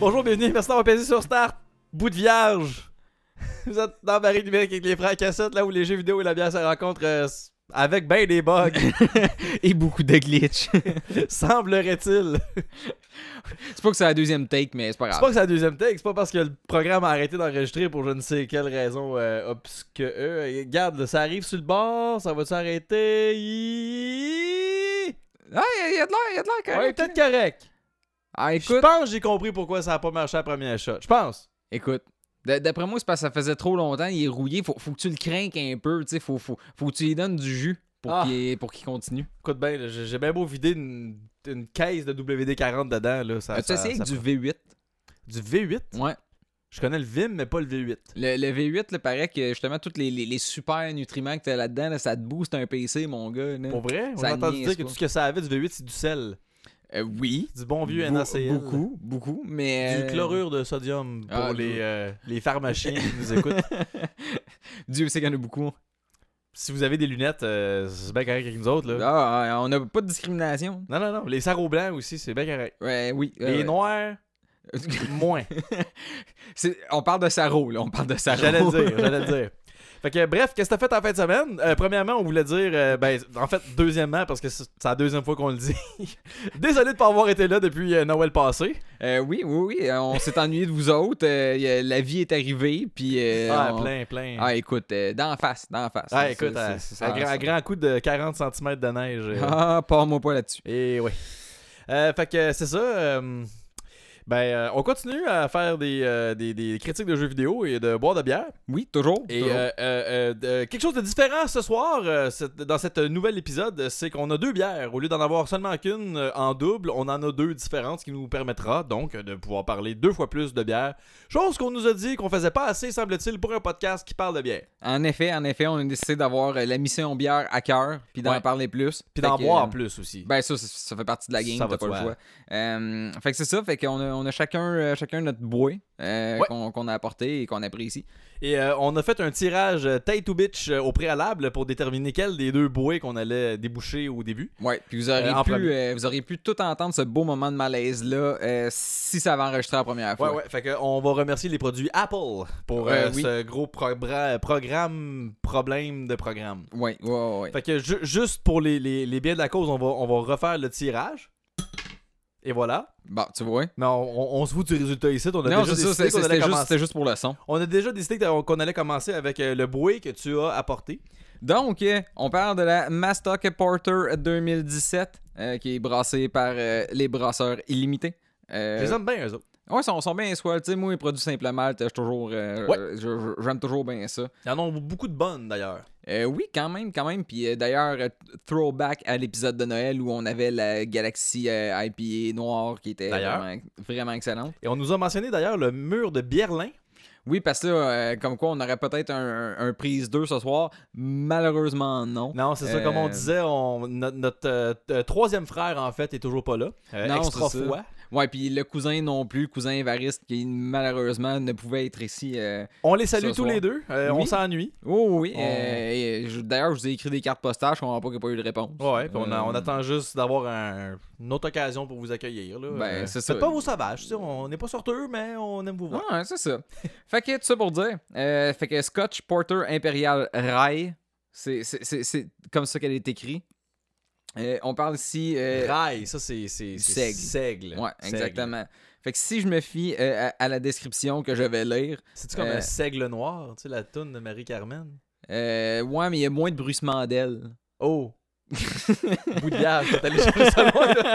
Bonjour, bienvenue, merci d'avoir pesé sur Start. Bout de vierge. Vous êtes dans Baril Numérique avec les frères Cassette, là où les jeux vidéo et la bière se rencontrent avec ben des bugs. Et beaucoup de glitch. Semblerait-il. C'est pas que c'est la deuxième take, mais c'est pas grave. C'est pas que c'est la deuxième take, c'est pas parce que le programme a arrêté d'enregistrer pour je ne sais quelle raison obscure. Regarde, là, ça arrive sur le bord, ça va s'arrêter. Ah, il y a de l'air correct. Ouais, peut-être correct. Ah, Je écoute. pense que j'ai compris pourquoi ça a pas marché à la première shot. Je pense. Écoute. D'après moi, c'est parce que ça faisait trop longtemps, il est rouillé. Faut que tu le craignes un peu, tu sais. Faut que tu lui donnes du jus pour qu'il continue. Écoute bien, là, j'ai bien beau vider une caisse de WD-40 dedans. Là, As-tu essayé avec du V8? Du V8? Ouais. Je connais le Vim, mais pas le V8. Le V8, là, paraît que justement, tous les super nutriments que t'as là-dedans, là, ça te booste un PC, mon gars. Là. Pour vrai? On Ça a entendu niaise dire que pas. tout ce que ça avait du V8, c'est du sel. Oui. Du bon vieux NaCl. Beaucoup, mais... Du chlorure de sodium pour les pharmaciens qui nous écoutent. Dieu sait qu'il y en a beaucoup. Si vous avez des lunettes, c'est bien correct avec nous autres. Là. Ah, on n'a pas de discrimination. Non. Les sarraux blancs aussi, c'est bien correct. Ouais, oui. Les noirs, moins. On parle de Saro, là. On parle de Saro. J'allais le dire. Fait que bref, qu'est-ce que t'as fait en fin de semaine? Premièrement, on voulait dire, en fait, deuxièmement, parce que c'est la deuxième fois qu'on le dit. Désolé de pas avoir été là depuis Noël passé. Oui, on s'est ennuyé de vous autres. La vie est arrivée, puis... Plein. Ah, écoute, d'en face. Ah, écoute, à grand coup de 40 cm de neige. Ah, pars-moi pas là-dessus. Et oui. Fait que c'est ça. On continue à faire des critiques de jeux vidéo et de boire de bière. Oui, toujours. Et quelque chose de différent ce soir, dans cet nouvel épisode, c'est qu'on a deux bières. Au lieu d'en avoir seulement qu'une en double, on en a deux différentes, ce qui nous permettra donc de pouvoir parler 2 fois plus de bière. Chose qu'on nous a dit qu'on faisait pas assez, semble-t-il, pour un podcast qui parle de bière. En effet, on a décidé d'avoir la mission bière à cœur, puis d'en parler plus. Puis d'en boire plus aussi. Ben ça fait partie de la game, t'as pas le choix. Fait que c'est ça, fait qu'on a chacun notre bouée qu'on a apporté et qu'on apprécie. Et on a fait un tirage tête ou bitch au préalable pour déterminer quel des deux bouées qu'on allait déboucher au début. Ouais, puis vous auriez pu tout entendre ce beau moment de malaise-là si ça avait enregistré la première fois. Ouais, fait qu'on va remercier les produits Apple pour ce gros problème de programme. Ouais. Fait que juste pour les biens de la cause, on va refaire le tirage. Et voilà. Bon, tu vois. Mais on se fout du résultat ici. On a Non, déjà c'est décidé ça, qu'on allait commencer. c'était juste pour le son. On a déjà décidé qu'on allait commencer avec le bouée que tu as apporté. Donc, on parle de la Mastock Porter 2017 qui est brassée par les brasseurs illimités. Je les aime bien, eux autres. Ouais, ils sont bien swell. Tu sais, moi, les produits simple malt, j'aime toujours bien ça. Il y en a beaucoup de bonnes, d'ailleurs. Oui, quand même. Puis d'ailleurs, throwback à l'épisode de Noël où on avait la Galaxy IPA noire qui était vraiment excellente. Et on nous a mentionné, d'ailleurs, le mur de Bierlin. Oui, parce que là, comme quoi, on aurait peut-être un prise 2 ce soir. Malheureusement, non. Non, c'est ça. Comme on disait, notre troisième frère, en fait, est toujours pas là. Non, extra c'est ça. fois. Ouais, puis le cousin non plus, le cousin Évariste, qui malheureusement ne pouvait être ici. On les salue tous les deux. Oui. On s'ennuie. Oh oui. D'ailleurs, je vous ai écrit des cartes postales, je comprends pas qu'il n'y a pas eu de réponse. Ouais, puis on attend juste d'avoir une autre occasion pour vous accueillir. Là. Ben, c'est ça. Faites pas vos sauvages. On n'est pas sorteux, mais on aime vous voir. Ouais, c'est ça. Fait que tout ça pour dire. Fait que Scotch Porter Imperial Rye, c'est comme ça qu'elle est écrite. On parle ici... Rail, ça c'est seigle. Ouais, exactement. Fait que si je me fie à la description que je vais lire... C'est-tu comme un seigle noir, tu sais, la toune de Marie-Carmen? Ouais, mais il y a moins de bruissement d'ailes. Oh! Bout de bière, t'es allé chercher ça loin, là.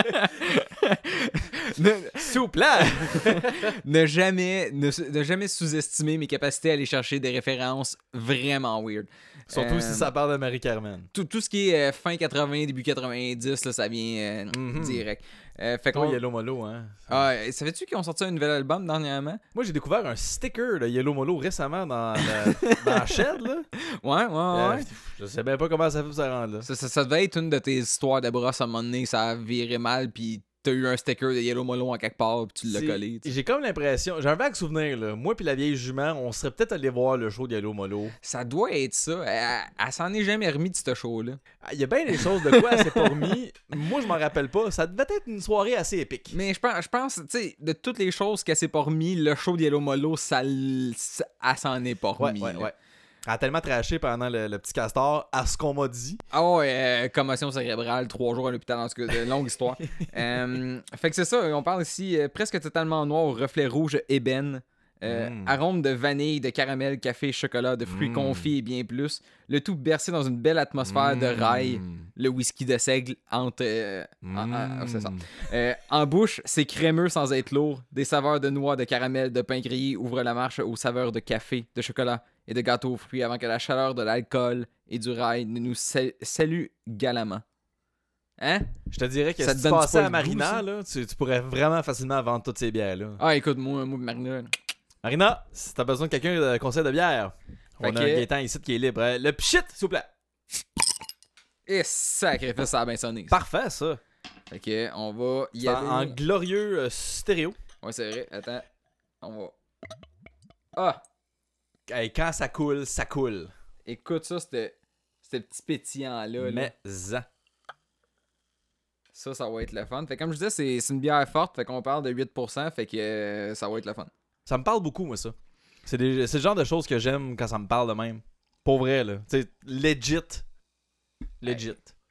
Souple, ne jamais sous-estimer mes capacités à aller chercher des références vraiment weird. Surtout si ça parle de Marie-Carmen. Tout ce qui est fin 80, début 90, là, ça vient direct. Fait Toi, Yellow Molo, hein. Savais-tu qu'ils ont sorti un nouvel album dernièrement? Moi, j'ai découvert un sticker de Yellow Molo récemment dans Shed, là. Ouais. Je sais même pas comment ça fait pour ça rendre là. Ça devait être une de tes histoires de brosse à un moment donné, ça a viré mal, puis t'as eu un sticker de Yellow Molo en quelque part, puis tu l'as C'est- collé. tu sais. J'ai comme l'impression, j'ai un vague souvenir, là. Moi puis la vieille jument, on serait peut-être allé voir le show de Yellow Molo. Ça doit être ça. Elle s'en est jamais remis de ce show-là. Ah, il y a bien des choses de quoi elle s'est pas remis. Moi, je m'en rappelle pas. Ça devait être une soirée assez épique. Mais je pense, tu sais, de toutes les choses qu'elle s'est pas remis, le show de Yellow Molo, elle s'en est pas remis. là. Ouais. Elle a tellement trashé pendant le petit castor, à ce qu'on m'a dit. Ah ouais, commotion cérébrale, 3 jours à l'hôpital, en tout cas, de longue histoire. Fait que c'est ça, on parle ici presque totalement noir, au reflet rouge ébène. Arôme de vanille, de caramel, café, chocolat, de fruits confits et bien plus. Le tout bercé dans une belle atmosphère de rail. Le whisky de seigle entre... c'est ça. En bouche, c'est crémeux sans être lourd. Des saveurs de noix, de caramel, de pain grillé ouvrent la marche aux saveurs de café, de chocolat et de gâteau aux fruits avant que la chaleur de l'alcool et du rail ne nous salue galamment. Hein? Je te dirais que Ça si te tu donne passais pas à le goût, Marina, ça? là, tu pourrais vraiment facilement vendre toutes ces bières-là. Ah, écoute, moi Marina... Marina, si t'as besoin de quelqu'un de conseil de bière, Fait on a que- un Gaétan ici qui est libre. Le pchit, s'il vous plaît. Et sacrifice, ça a bien sonné. Parfait, ça. Fait que, on va y C'est en aller... glorieux stéréo. Ouais, c'est vrai. Attends. On va... Ah! Hey, quand ça coule, ça coule. Écoute ça, ce petit pétillant-là. Là. Mais-en. Ça va être le fun. Fait que comme je disais, c'est une bière forte. Fait qu'on parle de 8%. Fait que ça va être le fun. Ça me parle beaucoup, moi, ça. C'est le genre de choses que j'aime quand ça me parle de même. Pour vrai, là. Tu sais, legit. Legit.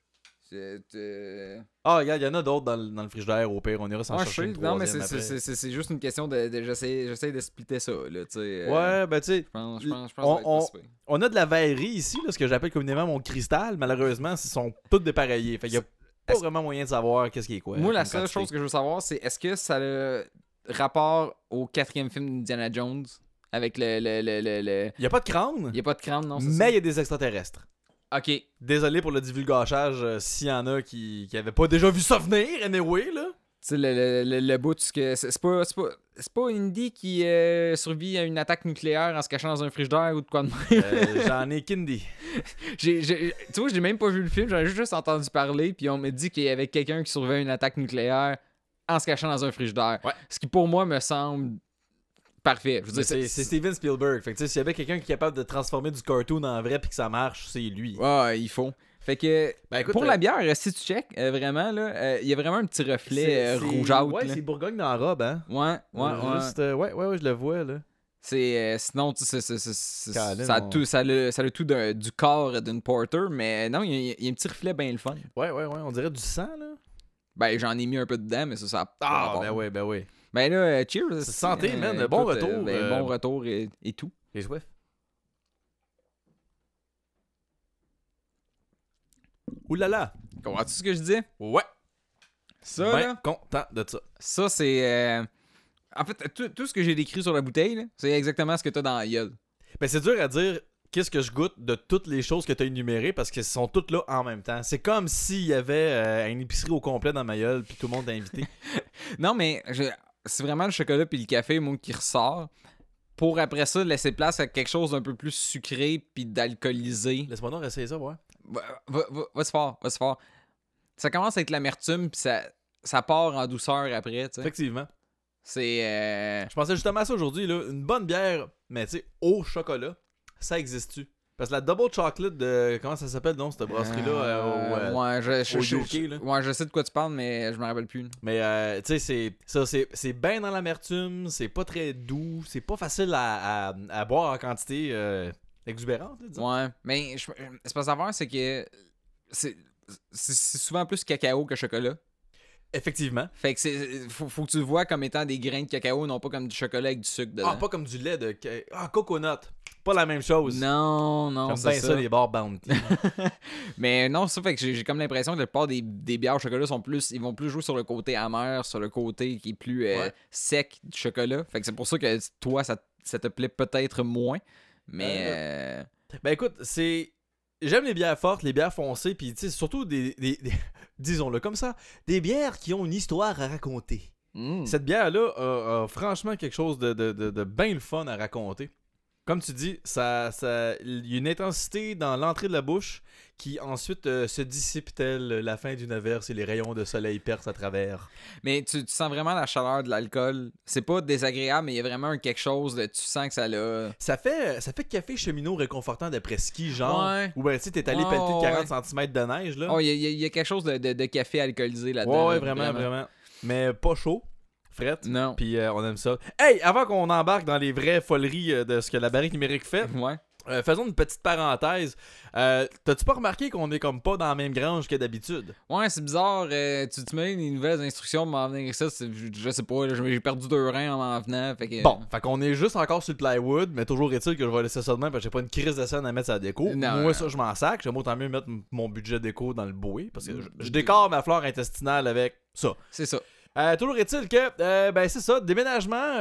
Ah, regarde, il y en a d'autres dans le frigidaire, au pire. On ira s'en Ouais, chercher une non, mais troisième après. c'est juste une question de j'essaie de splitter ça, là, tu sais. Ouais, ben tu sais, Je pense que ça va être pas super. on a de la verrerie ici, là, ce que j'appelle communément mon cristal. Malheureusement, ils sont tous dépareillés. Fait qu'il y a pas vraiment moyen de savoir qu'est-ce qui est quoi. Moi, la comme seule quantité. chose que je veux savoir, c'est est-ce que ça a rapport au 4e film d'Indiana Jones avec le... Il y a pas de crâne, Il n'y a pas de crâne, non? c'est mais il y a des extraterrestres. ça? Ok. Désolé pour le divulgachage s'il y en a qui avaient pas déjà vu ça venir, anyway, là. Tu sais, le bout, c'est pas Indy qui survit à une attaque nucléaire en se cachant dans un frigidaire ou de quoi de même. J'en ai Kindy. Tu vois, j'ai même pas vu le film, j'en ai juste entendu parler, puis on m'a dit qu'il y avait quelqu'un qui survivait à une attaque nucléaire en se cachant dans un frigidaire. Ouais. Ce qui pour moi me semble parfait. Je veux dire, C'est Steven Spielberg. Fait que tu sais, s'il y avait quelqu'un qui est capable de transformer du cartoon en vrai puis que ça marche, c'est lui. Ouais, il faut. Fait que Ben, écoute, pour la bière, si tu check, vraiment, là, il y a vraiment un petit reflet rougeâtre. Ouais, là. c'est Bourgogne dans la robe, hein. Ouais. Juste, ouais, je le vois, là. C'est sinon tu sais, ça Colin, a tout ça a tout du corps d'une porter, mais non, il y a un petit reflet bien le fun. Ouais, on dirait du sang, là. Ben j'en ai mis un peu dedans, mais ça a pas Ah, rapport. ben oui. Ben là, cheers. C'est santé, man. Bon retour, Bon retour et tout. J'ai soif. Oulala. Comprends-tu ce que je dis? Ouais. Ça, Ben là, content de ça. ça c'est... En fait, tout ce que j'ai décrit sur la bouteille, là, c'est exactement ce que t'as dans la gueule. Ben c'est dur à dire qu'est-ce que je goûte de toutes les choses que tu as énumérées parce qu'elles sont toutes là en même temps. C'est comme s'il y avait une épicerie au complet dans ma gueule puis tout le monde est invité. Non, mais c'est vraiment le chocolat puis le café, moi, qui ressort. Pour après ça, laisser place à quelque chose d'un peu plus sucré puis d'alcoolisé. Laisse-moi donc essayer ça, ouais. Va se fort. Ça commence avec l'amertume puis ça part en douceur après, tu sais. Effectivement. C'est... Je pensais justement à ça aujourd'hui, là. Une bonne bière, mais tu sais, au chocolat, ça existe-tu? Parce que la double chocolate de. Comment ça s'appelle, donc, cette brasserie-là? Ouais, au UK, là. Ouais, je sais de quoi tu parles, mais je me rappelle plus. Mais tu sais, c'est bien dans l'amertume, c'est pas très doux, c'est pas facile à boire en quantité exubérante, là, disons. Ouais, mais c'est pas savoir, c'est que c'est souvent plus cacao que chocolat. Effectivement. Fait que faut que tu le vois comme étant des grains de cacao, non pas comme du chocolat avec du sucre dedans. Ah, pas comme du lait de. Ah, coconut. Pas la même chose. Non, J'aime c'est bien ça, les bars Bounty. Mais non, ça fait que j'ai comme l'impression que la plupart des bières au chocolat ils vont plus jouer sur le côté amer, sur le côté qui est plus sec du chocolat. Fait que c'est pour ça que toi, ça te plaît peut-être moins. Mais. Ben écoute, j'aime les bières fortes, les bières foncées, puis tu sais, surtout disons-le comme ça, des bières qui ont une histoire à raconter. Cette bière-là a franchement quelque chose de bien le fun à raconter. comme tu dis, il y a une intensité dans l'entrée de la bouche qui ensuite se dissipe tel la fin d'une averse et les rayons de soleil percent à travers. Mais tu sens vraiment la chaleur de l'alcool. C'est pas désagréable, mais il y a vraiment quelque chose de... Tu sens que ça l'a... Ça fait café cheminot réconfortant d'après ski, genre. Ouais. Ou ben, tu sais, t'es allé pelleter de 40 cm de neige, là. Oh, il y a quelque chose de café alcoolisé là-dedans. Ouais, vraiment. Mais pas chaud. Fret. Non. Puis on aime ça. Hey, avant qu'on embarque dans les vraies foleries de ce que la barrique numérique fait, Ouais. faisons une petite parenthèse. T'as-tu pas remarqué qu'on est comme pas dans la même grange que d'habitude? Ouais, c'est bizarre. Tu me donnes des nouvelles instructions pour m'en venir ça. Je sais pas, là, j'ai perdu 2 reins en m'en venant. Fait que... Bon, fait qu'on est juste encore sur le plywood, mais toujours est-il que je vais laisser ça de même parce que j'ai pas une crise de scène à mettre sur la déco. Moi, ça, je m'en sac. J'aime autant mieux mettre mon budget déco dans le bouée parce que je décore ma flore intestinale avec ça. C'est ça. Toujours est-il que, ben c'est ça, déménagement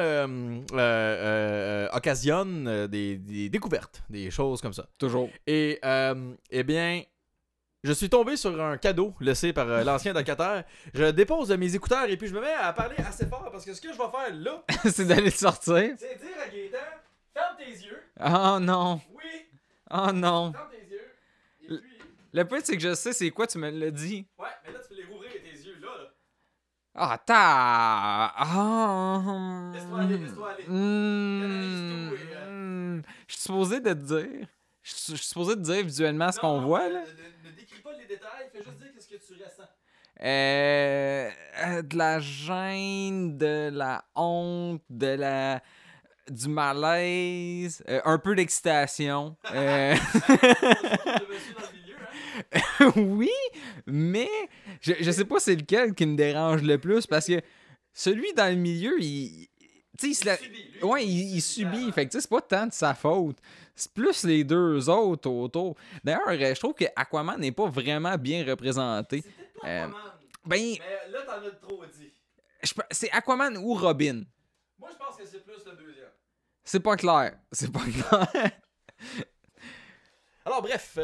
occasionne des découvertes, des choses comme ça. Toujours. Et, eh bien, je suis tombé sur un cadeau laissé par l'ancien locataire. Je dépose mes écouteurs et puis je me mets à parler assez fort parce que ce que je vais faire là, C'est d'aller sortir. c'est dire à Gaëtan, ferme tes yeux. Oh non. Oui, Oh non. ferme tes yeux. Et puis, Le pire, c'est que je sais c'est quoi, tu me l'as dit. ouais, mais là, tu peux les rouvrir tes yeux là. Ah, Laisse-toi aller, laisse-toi aller. Canalise tout Je suis supposé de te dire. Je suis supposé te dire visuellement ce qu'on voit, là. Ne décris pas les détails, fais juste dire qu'est-ce que tu ressens. De la gêne, de la honte, du malaise, un peu d'excitation. Le monsieur dans le milieu, hein? Oui, mais je sais pas c'est lequel qui me dérange le plus parce que celui dans le milieu, il subit, lui. Ouais, il subit. Fait que tu sais, c'est pas tant de sa faute. C'est plus les deux autres autour. D'ailleurs, je trouve que Aquaman n'est pas vraiment bien représenté. C'est peut-être pas Aquaman. Ben, Mais là, t'en as trop dit. c'est Aquaman ou Robin. Moi, je pense que c'est plus le deuxième. C'est pas clair. C'est pas clair. Alors, bref,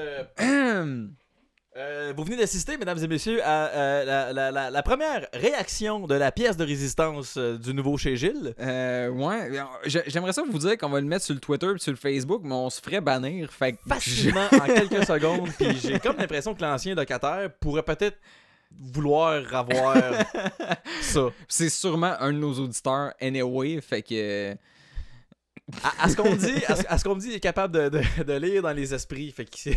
vous venez d'assister, mesdames et messieurs, à la première réaction de la pièce de résistance du nouveau chez Gilles. Ouais. J'aimerais ça vous dire qu'on va le mettre sur le Twitter et sur le Facebook, mais on se ferait bannir. Fait que Facilement, en quelques secondes. Puis j'ai comme l'impression que l'ancien locataire pourrait peut-être vouloir avoir ça. C'est sûrement un de nos auditeurs anyway, fait que... À ce qu'on me dit, il est capable de lire dans les esprits. Fait que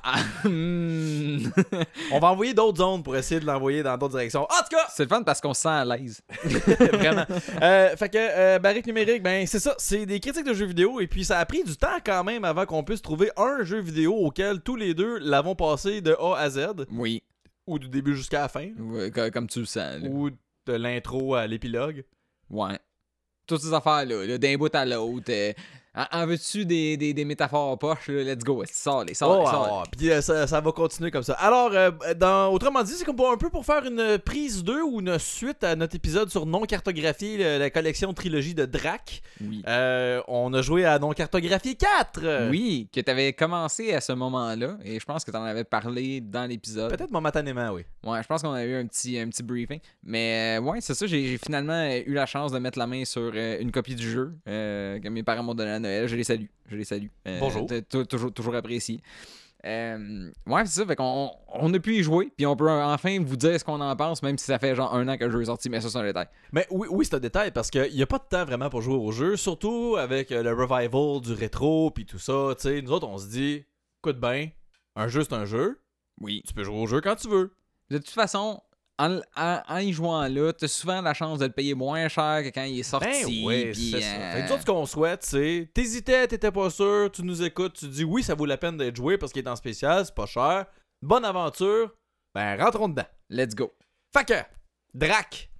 on va envoyer d'autres zones pour essayer de l'envoyer dans d'autres directions. En tout cas, C'est le fun parce qu'on se sent à l'aise. vraiment. Fait que barrique numérique, ben c'est ça. C'est des critiques de jeux vidéo. Et puis ça a pris du temps quand même avant qu'on puisse trouver un jeu vidéo auquel tous les deux l'avons passé de A à Z. Oui. Ou du début jusqu'à la fin. Ouais, comme tu le sens. Là. Ou de l'intro à l'épilogue. Ouais. Toutes ces affaires-là, d'un bout à l'autre. En veux-tu des métaphores poches, là, let's go. Sors-les. Puis ça va continuer comme ça. Alors, autrement dit, c'est comme un peu pour faire une prise 2 ou une suite à notre épisode sur Non Cartographié, la collection trilogie de Drac. Oui. On a joué à Non Cartographié 4. Oui, que t'avais commencé à ce moment-là, et je pense que t'en avais parlé dans l'épisode. Peut-être momentanément, oui. Ouais, je pense qu'on a eu un petit briefing. Mais ouais, c'est ça, j'ai finalement eu la chance de mettre la main sur une copie du jeu que mes parents m'ont donné à Noël. Je les salue. Bonjour. Toujours apprécié. Ouais, c'est ça, fait qu'on a pu y jouer, puis on peut enfin vous dire ce qu'on en pense, même si ça fait genre 1 an que le jeu est sorti, mais ça c'est un détail. Mais oui, c'est un détail parce qu'il n'y a pas de temps vraiment pour jouer au jeu, surtout avec le revival du rétro puis tout ça. Tu sais, nous autres, on se dit, écoute bien, un jeu c'est un jeu, Oui. tu peux jouer au jeu quand tu veux. De toute façon, en y jouant là, t'as souvent la chance de le payer moins cher que quand il est sorti. Ben oui, pis, c'est ça. Fait que nous autres, ce qu'on souhaite, c'est t'hésitais, t'étais pas sûr, tu nous écoutes, tu dis oui, ça vaut la peine d'être joué parce qu'il est en spécial, c'est pas cher. Bonne aventure, ben rentrons dedans. Let's go. Fait que, Drac.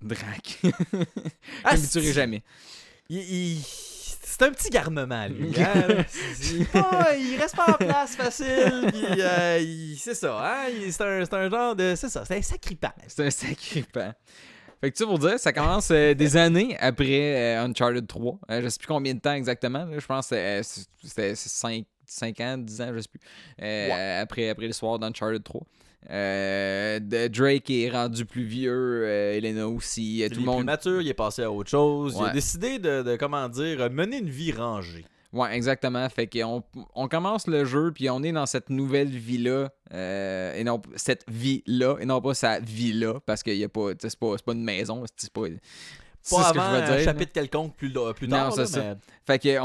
Je m'habituerai jamais. C'est un petit garnement, lui. Hein? Il reste pas en place facile. Puis, c'est ça. Hein? C'est un genre de. C'est ça. C'est un sacripant. C'est un sacripant. Fait que tu sais, pour dire, ça commence des années après Uncharted 3. Je sais plus combien de temps exactement. Là. Je pense que c'était 5 ans, 10 ans, je sais plus. Après l'histoire d'Uncharted 3. Drake est rendu plus vieux, Elena aussi, tout le monde. Il est plus mature, il est passé à autre chose. Ouais. Il a décidé de comment dire, mener une vie rangée. Ouais, exactement. Fait qu'on on commence le jeu, puis on est dans cette nouvelle vie-là, et non cette vie-là, et non pas sa vie-là, parce qu'il y a pas, c'est pas une maison, c'est pas. C'est Pas ce que avant je veux un dire. chapitre quelconque plus Non, tard. c'est Là, ça. mais... Fait que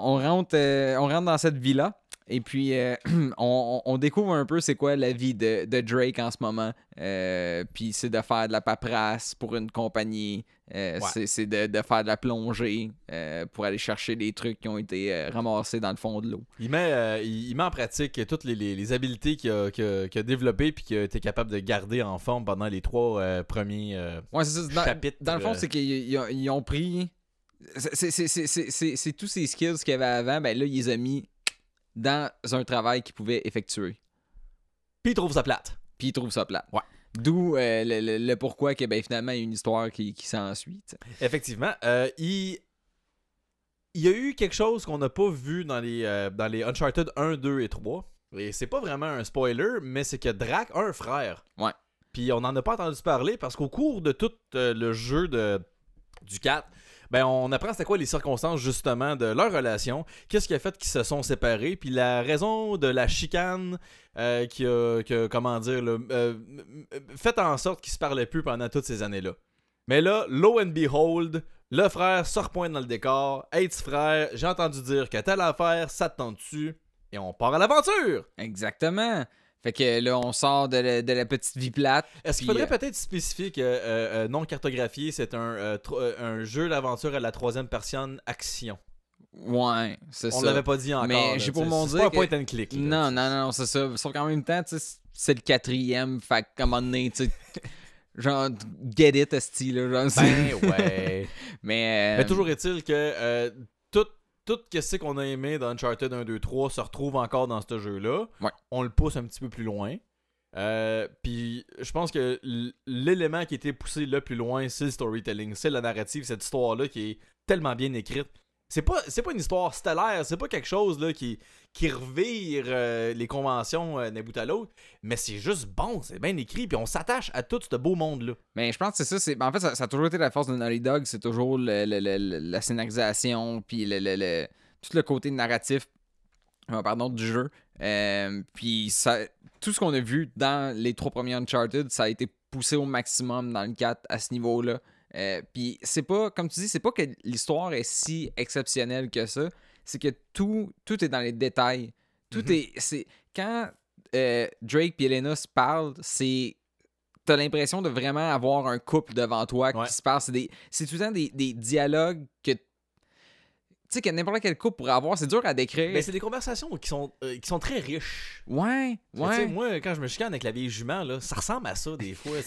on rentre dans cette vie-là. Et puis, on découvre un peu c'est quoi la vie de Drake en ce moment. Puis c'est de faire de la paperasse pour une compagnie. C'est de faire de la plongée pour aller chercher des trucs qui ont été ramassés dans le fond de l'eau. Il met en pratique toutes les habiletés qu'il a développées puis qu'il a été capable de garder en forme pendant les 3 premiers Ouais, c'est ça. chapitres. Dans le fond, c'est qu'ils ont pris... C'est tous ces skills qu'il y avait avant, ben là, ils les ont mis dans un travail qu'ils pouvaient effectuer. Puis il trouve ça plate. Puis ils trouvent ça plate. Ouais. D'où le pourquoi que ben, finalement, il y a une histoire qui s'ensuit. T'sais. Effectivement. Il y a eu quelque chose qu'on n'a pas vu dans les Uncharted 1, 2 et 3. Et c'est pas vraiment un spoiler, mais c'est que Drake a un frère. Ouais. Puis on n'en a pas entendu parler parce qu'au cours de tout le jeu du 4, ben on apprend c'était quoi les circonstances justement de leur relation, qu'est-ce qui a fait qu'ils se sont séparés, puis la raison de la chicane qui a comment dire, fait en sorte qu'ils se parlaient plus pendant toutes ces années-là. Mais là, lo and behold, le frère se repointe dans le décor. Hey petit frère, j'ai entendu dire que telle affaire, ça te tente-tu? Et on part à l'aventure! Exactement. Fait que là, on sort de la petite vie plate. Est-ce qu'il faudrait peut-être spécifier que non cartographié, c'est un jeu d'aventure à la 3e personne action? Ouais, c'est ça. On l'avait pas dit encore. Mais là, j'ai pour c'est mon dire pas un que... point and click. Là, Non, c'est ça. Sauf qu'en même temps, c'est le 4e. Fait qu'à un moment donné, tu sais, genre, get it, esti, là. Genre, Ben ouais. mais toujours est-il que tout ce qu'on a aimé dans Uncharted 1, 2, 3 se retrouve encore dans ce jeu-là. Ouais. On le pousse un petit peu plus loin. Puis je pense que l'élément qui a été poussé le plus loin, c'est le storytelling, c'est la narrative, cette histoire-là qui est tellement bien écrite. C'est pas une histoire stellaire, c'est pas quelque chose là qui revire les conventions d'un bout à l'autre, mais c'est juste bon, c'est bien écrit, puis on s'attache à tout ce beau monde-là. Mais je pense que c'est ça. En fait, ça a toujours été la force de Naughty Dog, c'est toujours la scénarisation, puis tout le côté narratif du jeu. Puis tout ce qu'on a vu dans les 3 premiers Uncharted, ça a été poussé au maximum dans le 4 à ce niveau-là. Puis c'est pas, comme tu dis, c'est pas que l'histoire est si exceptionnelle que ça, c'est que tout est dans les détails. C'est quand Drake et Elena se parlent, t'as l'impression de vraiment avoir un couple devant toi qui se parle. C'est tout le temps des dialogues que tu sais que n'importe quel couple pourrait avoir, c'est dur à décrire. Mais c'est des conversations qui sont très riches. Ouais. T'sais, moi, quand je me chicane avec la vieille jument, là, ça ressemble à ça des fois.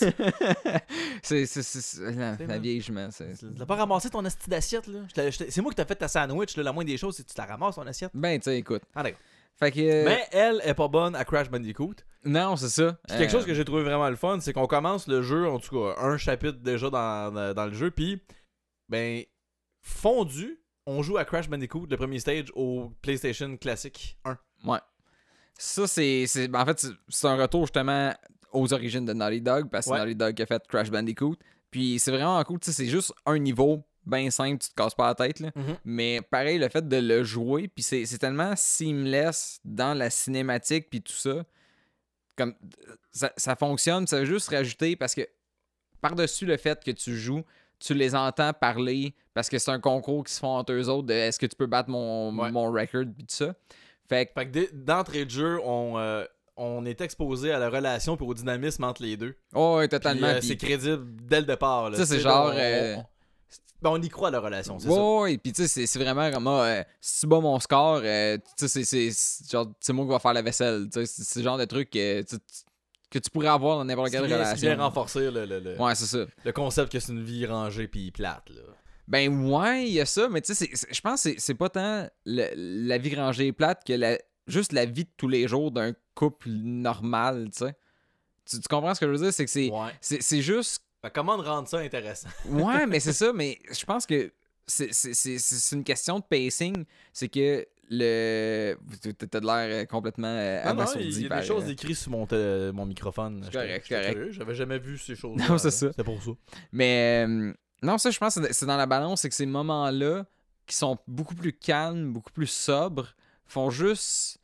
La vieille jument. Tu l'as pas ramassé ton asti d'assiette, là? C'est moi qui t'ai fait ta sandwich, là. La moindre des choses, c'est que tu la ramasses ton assiette. Ben, tu sais, écoute. Ah, d'accord. Fait que, Mais elle est pas bonne à Crash Bandicoot. non, c'est ça. Puis quelque chose que j'ai trouvé vraiment le fun, c'est qu'on commence le jeu, en tout cas, un chapitre déjà dans le jeu, puis, ben, fondu, on joue à Crash Bandicoot, le premier stage, au PlayStation Classic 1. Ouais. Ça, en fait, c'est un retour justement aux origines de Naughty Dog, parce que c'est Naughty Dog qui a fait Crash Bandicoot. Puis c'est vraiment cool, tu sais, c'est juste un niveau bien simple, tu te casses pas la tête, là. Mm-hmm. Mais pareil, le fait de le jouer, puis c'est tellement seamless dans la cinématique, puis tout ça, comme ça fonctionne, ça veut juste rajouter, parce que par-dessus le fait que tu joues, tu les entends parler, parce que c'est un concours qui se font entre eux autres, de est-ce que tu peux battre mon record, puis tout ça. Fait que d'entrée de jeu, on est exposé à la relation puis au dynamisme entre les deux. Oh, ouais, totalement. Puis, c'est crédible dès le départ. Là. Ça, c'est genre... on y croit à la relation, c'est ça. Ouais, puis tu sais, c'est vraiment comme... si tu bats mon score, tu sais, c'est moi qui va faire la vaisselle. C'est le genre de truc que tu pourrais avoir dans n'importe quelle relation. C'est bien renforcer ouais, c'est ça. Le concept que c'est une vie rangée puis plate, là. Ben ouais, il y a ça, mais tu sais, je pense que c'est pas tant la vie rangée et plate que juste la vie de tous les jours d'un couple normal, tu sais. Tu comprends ce que je veux dire? C'est que c'est juste... Comment rendre ça intéressant? Ouais, mais c'est ça, mais je pense que c'est une question de pacing. C'est que t'as de l'air complètement abasourdi. Il y a des choses écrites sur mon microphone. Correct. J'avais jamais vu ces choses-là. Non, c'est ça. C'est pour ça. Mais non, ça, je pense que c'est dans la balance, c'est que ces moments-là qui sont beaucoup plus calmes, beaucoup plus sobres, font juste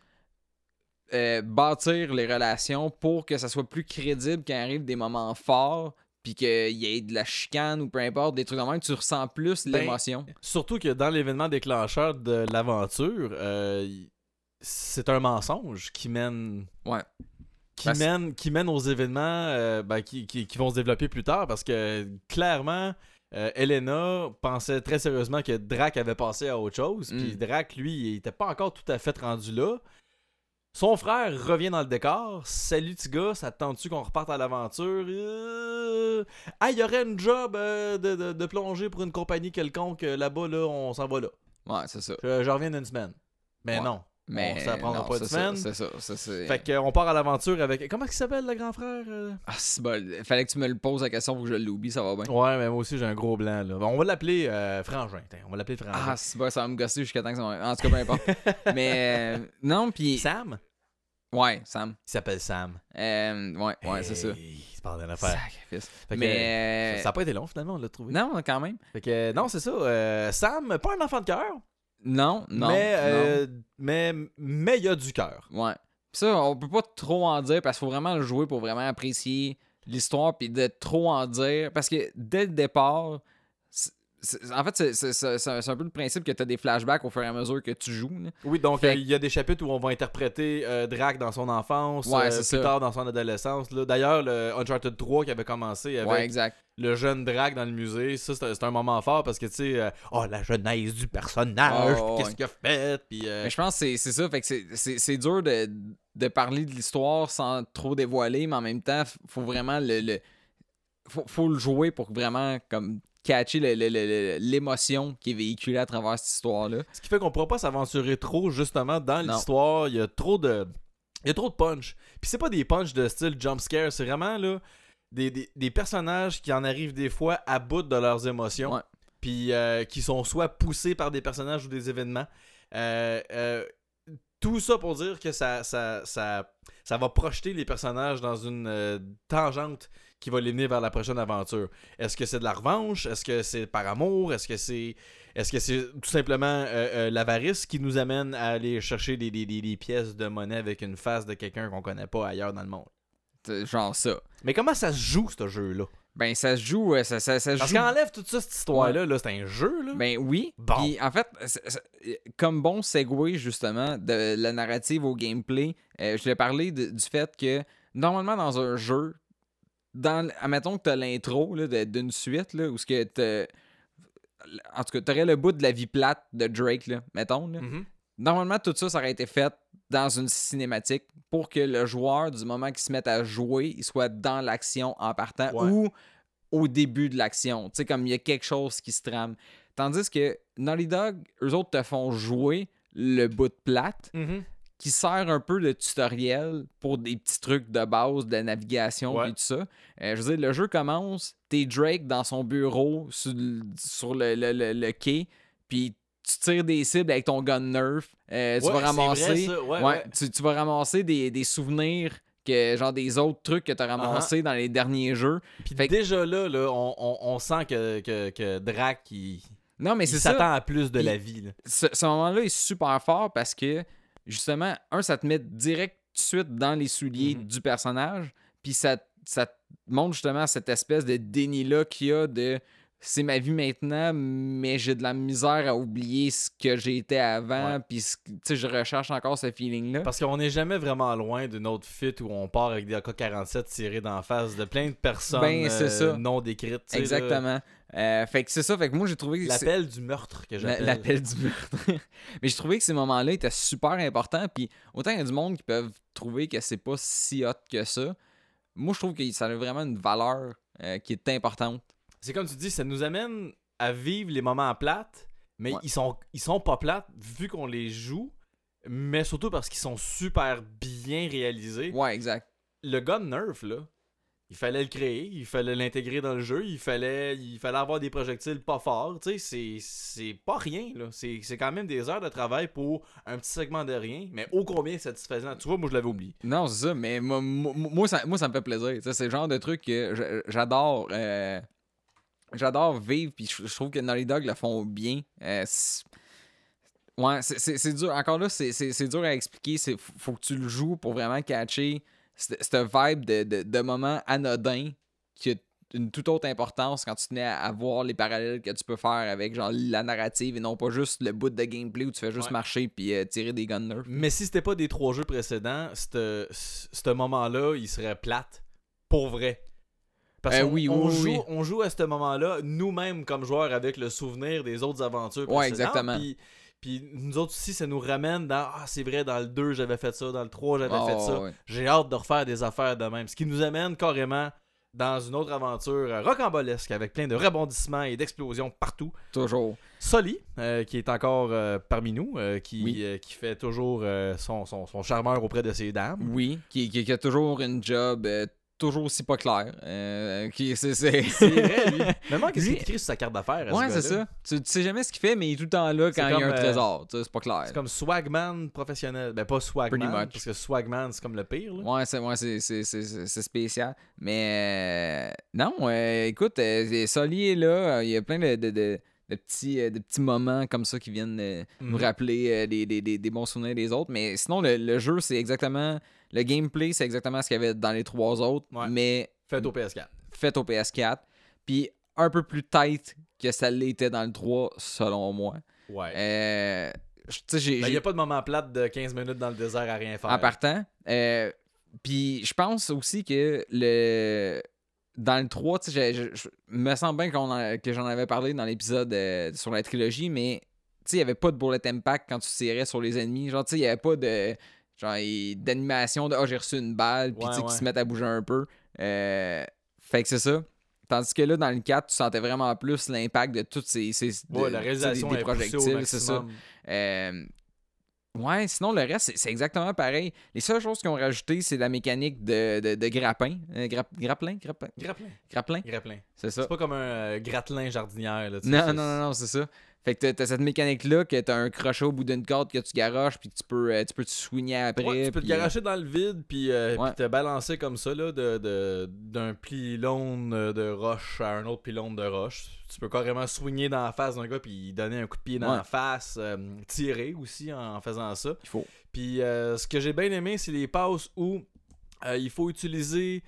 bâtir les relations pour que ça soit plus crédible quand arrive des moments forts, puis qu'il y ait de la chicane ou peu importe, des trucs de même, tu ressens plus l'émotion. Surtout que dans l'événement déclencheur de l'aventure, c'est un mensonge qui mène... Ouais. Qui mène aux événements qui vont se développer plus tard, parce que clairement... Elena pensait très sérieusement que Drac avait passé à autre chose. Puis Drac, lui, il était pas encore tout à fait rendu là. Son frère revient dans le décor. Salut, petit gars, ça te tente-tu qu'on reparte à l'aventure? Ah, il y aurait une job de plonger pour une compagnie quelconque là-bas, là, on s'en va là. Ouais, c'est ça. Je reviens dans une semaine. Mais non. Mais ça prendra pas une semaine. C'est ça. Fait qu'on part à l'aventure avec... Comment il s'appelle, le grand frère? Ah, c'est bon. Fallait que tu me le poses la question pour que je l'oublie, ça va bien. Ouais, mais moi aussi, j'ai un gros blanc, là. On va l'appeler Frangin. On va l'appeler Frangin. Ah, c'est bon, ça va me gosser jusqu'à temps que ça va... En tout cas, peu importe. Mais non, puis... Sam? Ouais, Sam. Il s'appelle Sam. Ouais, c'est ça. Il se parle d'une affaire. Sacrifice. Mais ça n'a pas été long, finalement, on l'a trouvé. Non, quand même. Fait que, non, c'est ça. Sam, pas un enfant de cœur. Non. Mais il y a du cœur. Ouais. Ça, on peut pas trop en dire parce qu'il faut vraiment le jouer pour vraiment apprécier l'histoire puis de trop en dire. Parce que dès le départ, en fait, c'est un peu le principe que tu as des flashbacks au fur et à mesure que tu joues. Là. Oui, donc il y a des chapitres où on va interpréter Drac dans son enfance, plus tard dans son adolescence. Là. D'ailleurs, le Uncharted 3 qui avait commencé avec le jeune Drac dans le musée, ça c'est un moment fort parce que tu sais, la jeunesse du personnage, qu'est-ce qu'il a fait. Puis, Mais je pense que c'est ça, fait que c'est dur de parler de l'histoire sans trop dévoiler, mais en même temps, faut vraiment faut le jouer pour vraiment comme catcher l'émotion qui est véhiculée à travers cette histoire-là. Ce qui fait qu'on pourra pas s'aventurer trop justement dans l'histoire. Il y a trop de punch. Puis c'est pas des punch de style jump scare, c'est vraiment là des personnages qui en arrivent des fois à bout de leurs émotions. Ouais. Puis qui sont soit poussés par des personnages ou des événements. Tout ça pour dire que ça va projeter les personnages dans une tangente qui va les mener vers la prochaine aventure. Est-ce que c'est de la revanche? Est-ce que c'est par amour? Est-ce que c'est tout simplement l'avarice qui nous amène à aller chercher des pièces de monnaie avec une face de quelqu'un qu'on connaît pas ailleurs dans le monde? Genre ça. Mais comment ça se joue, ce jeu-là? Ben, ça se joue... ça Parce qu'enlève toute ça, cette histoire-là, là, c'est un jeu, là? Ben oui. Bon. Puis en fait, comme bon segue, justement, de la narrative au gameplay, je vais parler du fait que, normalement, dans un jeu, admettons que t'as l'intro d'une suite, là, où ce que en tout cas, t'aurais le bout de la vie plate de Drake, là, mettons. Là. Mm-hmm. Normalement, tout ça aurait été fait dans une cinématique pour que le joueur, du moment qu'il se mette à jouer, il soit dans l'action en partant ou au début de l'action. Tu sais, comme il y a quelque chose qui se trame. Tandis que Naughty Dog, eux autres te font jouer le bout de plate qui sert un peu de tutoriel pour des petits trucs de base de navigation et tout ça. Je veux dire, le jeu commence, t'es Drake dans son bureau sur le quai, puis tu tires des cibles avec ton gun Nerf. Tu vas ramasser, tu vas ramasser des souvenirs genre des autres trucs que tu as ramassés dans les derniers jeux. Puis déjà là on sent que Drac il s'attend à plus de la vie. Là. Ce moment-là est super fort parce que justement, ça te met direct tout de suite dans les souliers du personnage, puis ça te montre justement cette espèce de déni-là qu'il y a de c'est ma vie maintenant, mais j'ai de la misère à oublier ce que j'ai été avant, puis je recherche encore ce feeling-là. Parce qu'on n'est jamais vraiment loin d'une autre fuite où on part avec des AK-47 tirés d'en face de plein de personnes non décrites. Exactement. Fait que c'est ça, fait que moi j'ai trouvé que l'appel du meurtre que j'appelle. L'appel du meurtre. Mais j'ai trouvé que ces moments-là étaient super importants, puis autant il y a du monde qui peuvent trouver que c'est pas si hot que ça, moi je trouve que ça a vraiment une valeur qui est importante. C'est comme tu dis, ça nous amène à vivre les moments plates, mais ils sont pas plates vu qu'on les joue, mais surtout parce qu'ils sont super bien réalisés. Ouais, exact. Le gun Nerf, là, il fallait le créer, il fallait l'intégrer dans le jeu, il fallait avoir des projectiles pas forts, tu sais, c'est pas rien, là. C'est quand même des heures de travail pour un petit segment de rien, mais ô combien satisfaisant. Tu vois, moi je l'avais oublié. Non, c'est ça, mais moi ça me fait plaisir. C'est le genre de truc que j'adore. j'adore vivre, puis je trouve que Naughty Dog le font bien. Ouais, c'est dur. Encore là, c'est dur à expliquer. Faut que tu le joues pour vraiment catcher cette vibe de moment anodin qui a une toute autre importance quand tu tenais à voir les parallèles que tu peux faire avec genre la narrative et non pas juste le bout de gameplay où tu fais juste marcher puis tirer des gun nerfs. Mais si c'était pas des 3 jeux précédents, ce moment-là, il serait plate pour vrai. Parce qu'on joue à ce moment-là, nous-mêmes comme joueurs, avec le souvenir des autres aventures précédentes. Ouais, exactement. Puis nous autres aussi, ça nous ramène dans c'est vrai, dans le 2, j'avais fait ça, dans le 3, j'avais fait ça. Ouais. J'ai hâte de refaire des affaires de même. Ce qui nous amène carrément dans une autre aventure rocambolesque avec plein de rebondissements et d'explosions partout. Toujours. Sully, qui est encore parmi nous, qui fait toujours son charmeur auprès de ses dames. Oui, qui a toujours une job toujours aussi pas clair. C'est vrai, lui. Mais moi, qu'est-ce qu'il écrit sur sa carte d'affaires? Ouais, c'est ça. Tu sais jamais ce qu'il fait, mais il est tout le temps là quand il y a un trésor. C'est pas clair. C'est comme Swagman professionnel. Ben, pas Swagman, parce que Swagman, c'est comme le pire. Là. Ouais, c'est spécial. Mais non, écoute, Sully est là. Il y a plein de petits moments comme ça qui viennent nous rappeler des bons souvenirs des autres. Mais sinon, le jeu, c'est exactement... Le gameplay, c'est exactement ce qu'il y avait dans les 3 autres, mais... Fait au PS4. Fait au PS4. Puis un peu plus tight que ça l'était dans le 3, selon moi. Ouais. Il n'y a pas de moment plate de 15 minutes dans le désert à rien faire. En partant. Puis je pense aussi que dans le 3, je me sens bien que j'en avais parlé dans l'épisode sur la trilogie, mais il n'y avait pas de bullet impact quand tu tirais sur les ennemis. Genre, il n'y avait pas de... Genre, d'animation de j'ai reçu une balle, puis qu'ils se mettent à bouger un peu. Fait que c'est ça. Tandis que là, dans le 4, tu sentais vraiment plus l'impact de toutes ces la réalisation des projectiles, c'est ça. Ouais, sinon le reste, c'est exactement pareil. Les seules choses qu'ils ont rajouté, c'est la mécanique de grappin. Grappin. C'est ça. C'est pas comme un gratelin jardinière. Là, non, c'est ça. Fait que t'as cette mécanique-là que t'as un crochet au bout d'une corde que tu garoches puis tu peux te swinger après. Ouais, tu peux te garocher dans le vide puis te balancer comme ça là, d'un pylône de roche à un autre pylône de roche. Tu peux carrément swinger dans la face d'un gars puis donner un coup de pied dans la face, tirer aussi en faisant ça. Il faut. Puis ce que j'ai bien aimé, c'est les passes où il faut utiliser...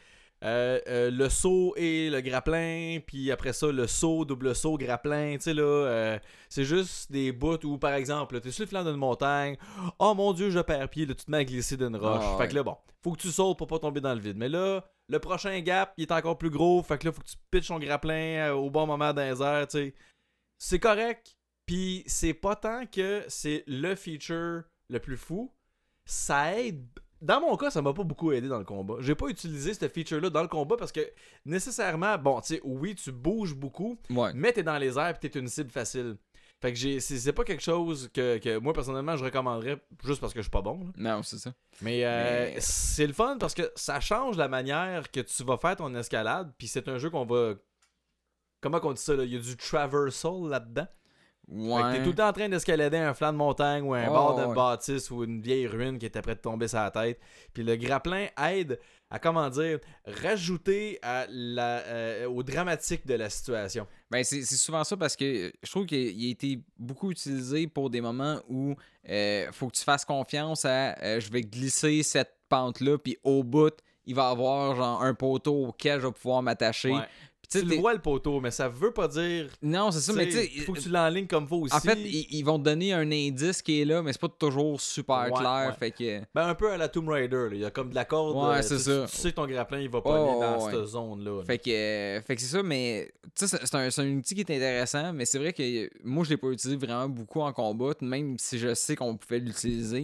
le saut et le grappin, puis après ça le saut, double saut, grappin, tu sais là, c'est juste des bouts où par exemple t'es sur le flanc d'une montagne, oh mon dieu je perds pied, là tu te mets à glisser d'une roche, fait que là bon, faut que tu sautes pour pas tomber dans le vide, mais là le prochain gap il est encore plus gros, fait que là faut que tu pitches ton grappin au bon moment dans les airs, tu sais, c'est correct, puis c'est pas tant que c'est le feature le plus fou, ça aide. Dans mon cas, ça m'a pas beaucoup aidé dans le combat. J'ai pas utilisé ce feature-là dans le combat parce que nécessairement, bon, tu sais, oui, tu bouges beaucoup, mais t'es dans les airs et t'es une cible facile. Fait que c'est pas quelque chose que moi, personnellement, je recommanderais juste parce que je suis pas bon. Là. Non, c'est ça. Mais c'est le fun parce que ça change la manière que tu vas faire ton escalade. Puis c'est un jeu qu'on va... Comment on dit ça, là? Il y a du traversal là-dedans. Ouais. Fait que t'es tout le temps en train d'escalader un flanc de montagne ou un bord d'une bâtisse ou une vieille ruine qui était près de tomber sur la tête. Puis le grappin aide à, rajouter au dramatique de la situation. Ben c'est souvent ça parce que je trouve qu'il a été beaucoup utilisé pour des moments où faut que tu fasses confiance à je vais glisser cette pente-là, puis au bout, il va y avoir genre un poteau auquel je vais pouvoir m'attacher. Ouais. Tu le vois le poteau, mais ça veut pas dire. Non, c'est ça, mais tu sais. Il faut que tu l'enlignes comme faut aussi. En fait, ils vont te donner un indice qui est là, mais c'est pas toujours super clair. Fait que... Ben, un peu à la Tomb Raider, là. Il y a comme de la corde. Ouais, c'est ça. Tu sais que ton grappin, il va pas aller dans cette zone-là. Fait que c'est ça, mais tu sais, c'est un outil qui est intéressant, mais c'est vrai que moi, je l'ai pas utilisé vraiment beaucoup en combat, même si je sais qu'on pouvait l'utiliser.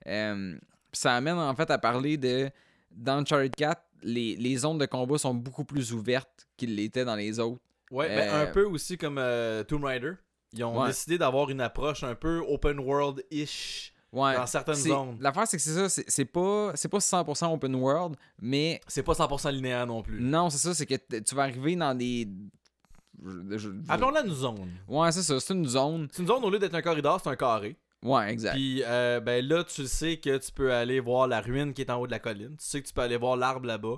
Ça amène en fait à parler de. Dans Uncharted 4, les zones de combat sont beaucoup plus ouvertes qu'ils l'étaient dans les autres. Ouais, ben un peu aussi comme Tomb Raider. Ils ont décidé d'avoir une approche un peu open world-ish dans certaines zones. L'affaire, c'est que c'est ça, c'est pas 100% open world, mais... C'est pas 100% linéaire non plus. Non, c'est ça, c'est que tu vas arriver dans des... Appelons-la une zone. Ouais, c'est ça, c'est une zone. C'est une zone, au lieu d'être un corridor, c'est un carré. Ouais, exact. Puis ben là, tu sais que tu peux aller voir la ruine qui est en haut de la colline. Tu sais que tu peux aller voir l'arbre là-bas.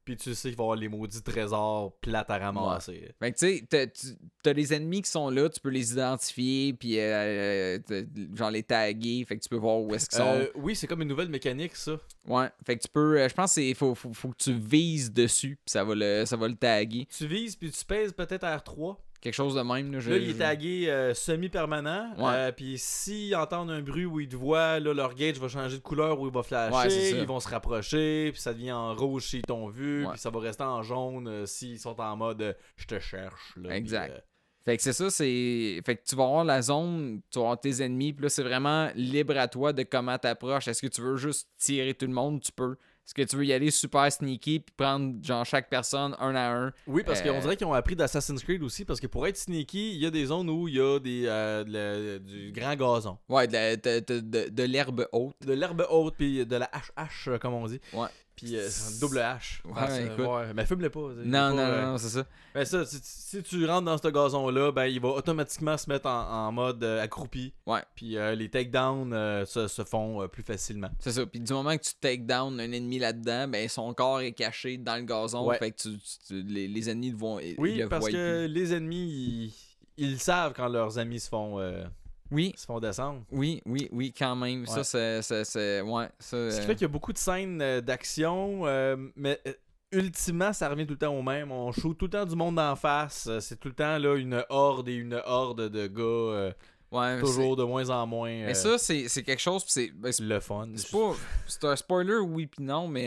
puis tu sais qu'il va y avoir les maudits trésors plates à ramasser. Fait que tu sais, t'as les ennemis qui sont là, tu peux les identifier, puis genre les taguer, fait que tu peux voir où est-ce qu'ils sont. Oui, c'est comme une nouvelle mécanique, ça. Ouais, fait que tu peux, je pense qu'il faut que tu vises dessus, puis ça va le taguer. Tu vises, puis tu pèses peut-être R3. Quelque chose de même. Là, il est tagué semi-permanent. Ouais. Puis s'ils entendent un bruit où ils te voient, là, leur gauge va changer de couleur où il va flasher. Ouais, c'est ça. Ils vont se rapprocher. Puis ça devient en rouge s'ils t'ont vu. Ouais. Puis ça va rester en jaune s'ils sont en mode je te cherche. Là, Exact. Puis, fait que c'est ça, fait que tu vas avoir la zone, tu vas avoir tes ennemis, puis là, c'est vraiment libre à toi de comment t'approches. Est-ce que tu veux juste tirer tout le monde? Tu peux. Est-ce que tu veux y aller super sneaky puis prendre genre chaque personne un à un? Oui, parce qu'on dirait qu'ils ont appris d'Assassin's Creed aussi, parce que pour être sneaky, il y a des zones où il y a du grand gazon. Ouais, de l'herbe haute. De l'herbe haute, puis de la hache, comme on dit. Ouais. Puis c'est une double hache. Ouais, écoute. Ouais, mais fume-le pas. Non, c'est ça. Ben ça, si tu rentres dans ce gazon-là, ben il va automatiquement se mettre en mode accroupi. Ouais. Puis les takedowns se font plus facilement. C'est ça. Puis du moment que tu take down un ennemi là-dedans, ben son corps est caché dans le gazon. Ouais. Fait que les ennemis vont. Oui, ils le parce voient que plus. les ennemis, ils savent quand leurs amis se font descendre. Oui, quand même. Ouais. Ça, c'est. Ouais, ça. Ce qui fait qu'il y a beaucoup de scènes d'action, mais ultimement, ça revient tout le temps au même. On shoot tout le temps du monde d'en face. C'est tout le temps là, une horde et une horde de gars. Ouais, toujours de moins en moins. Mais ça, c'est quelque chose. C'est le fun. C'est un spoiler, oui, puis non, mais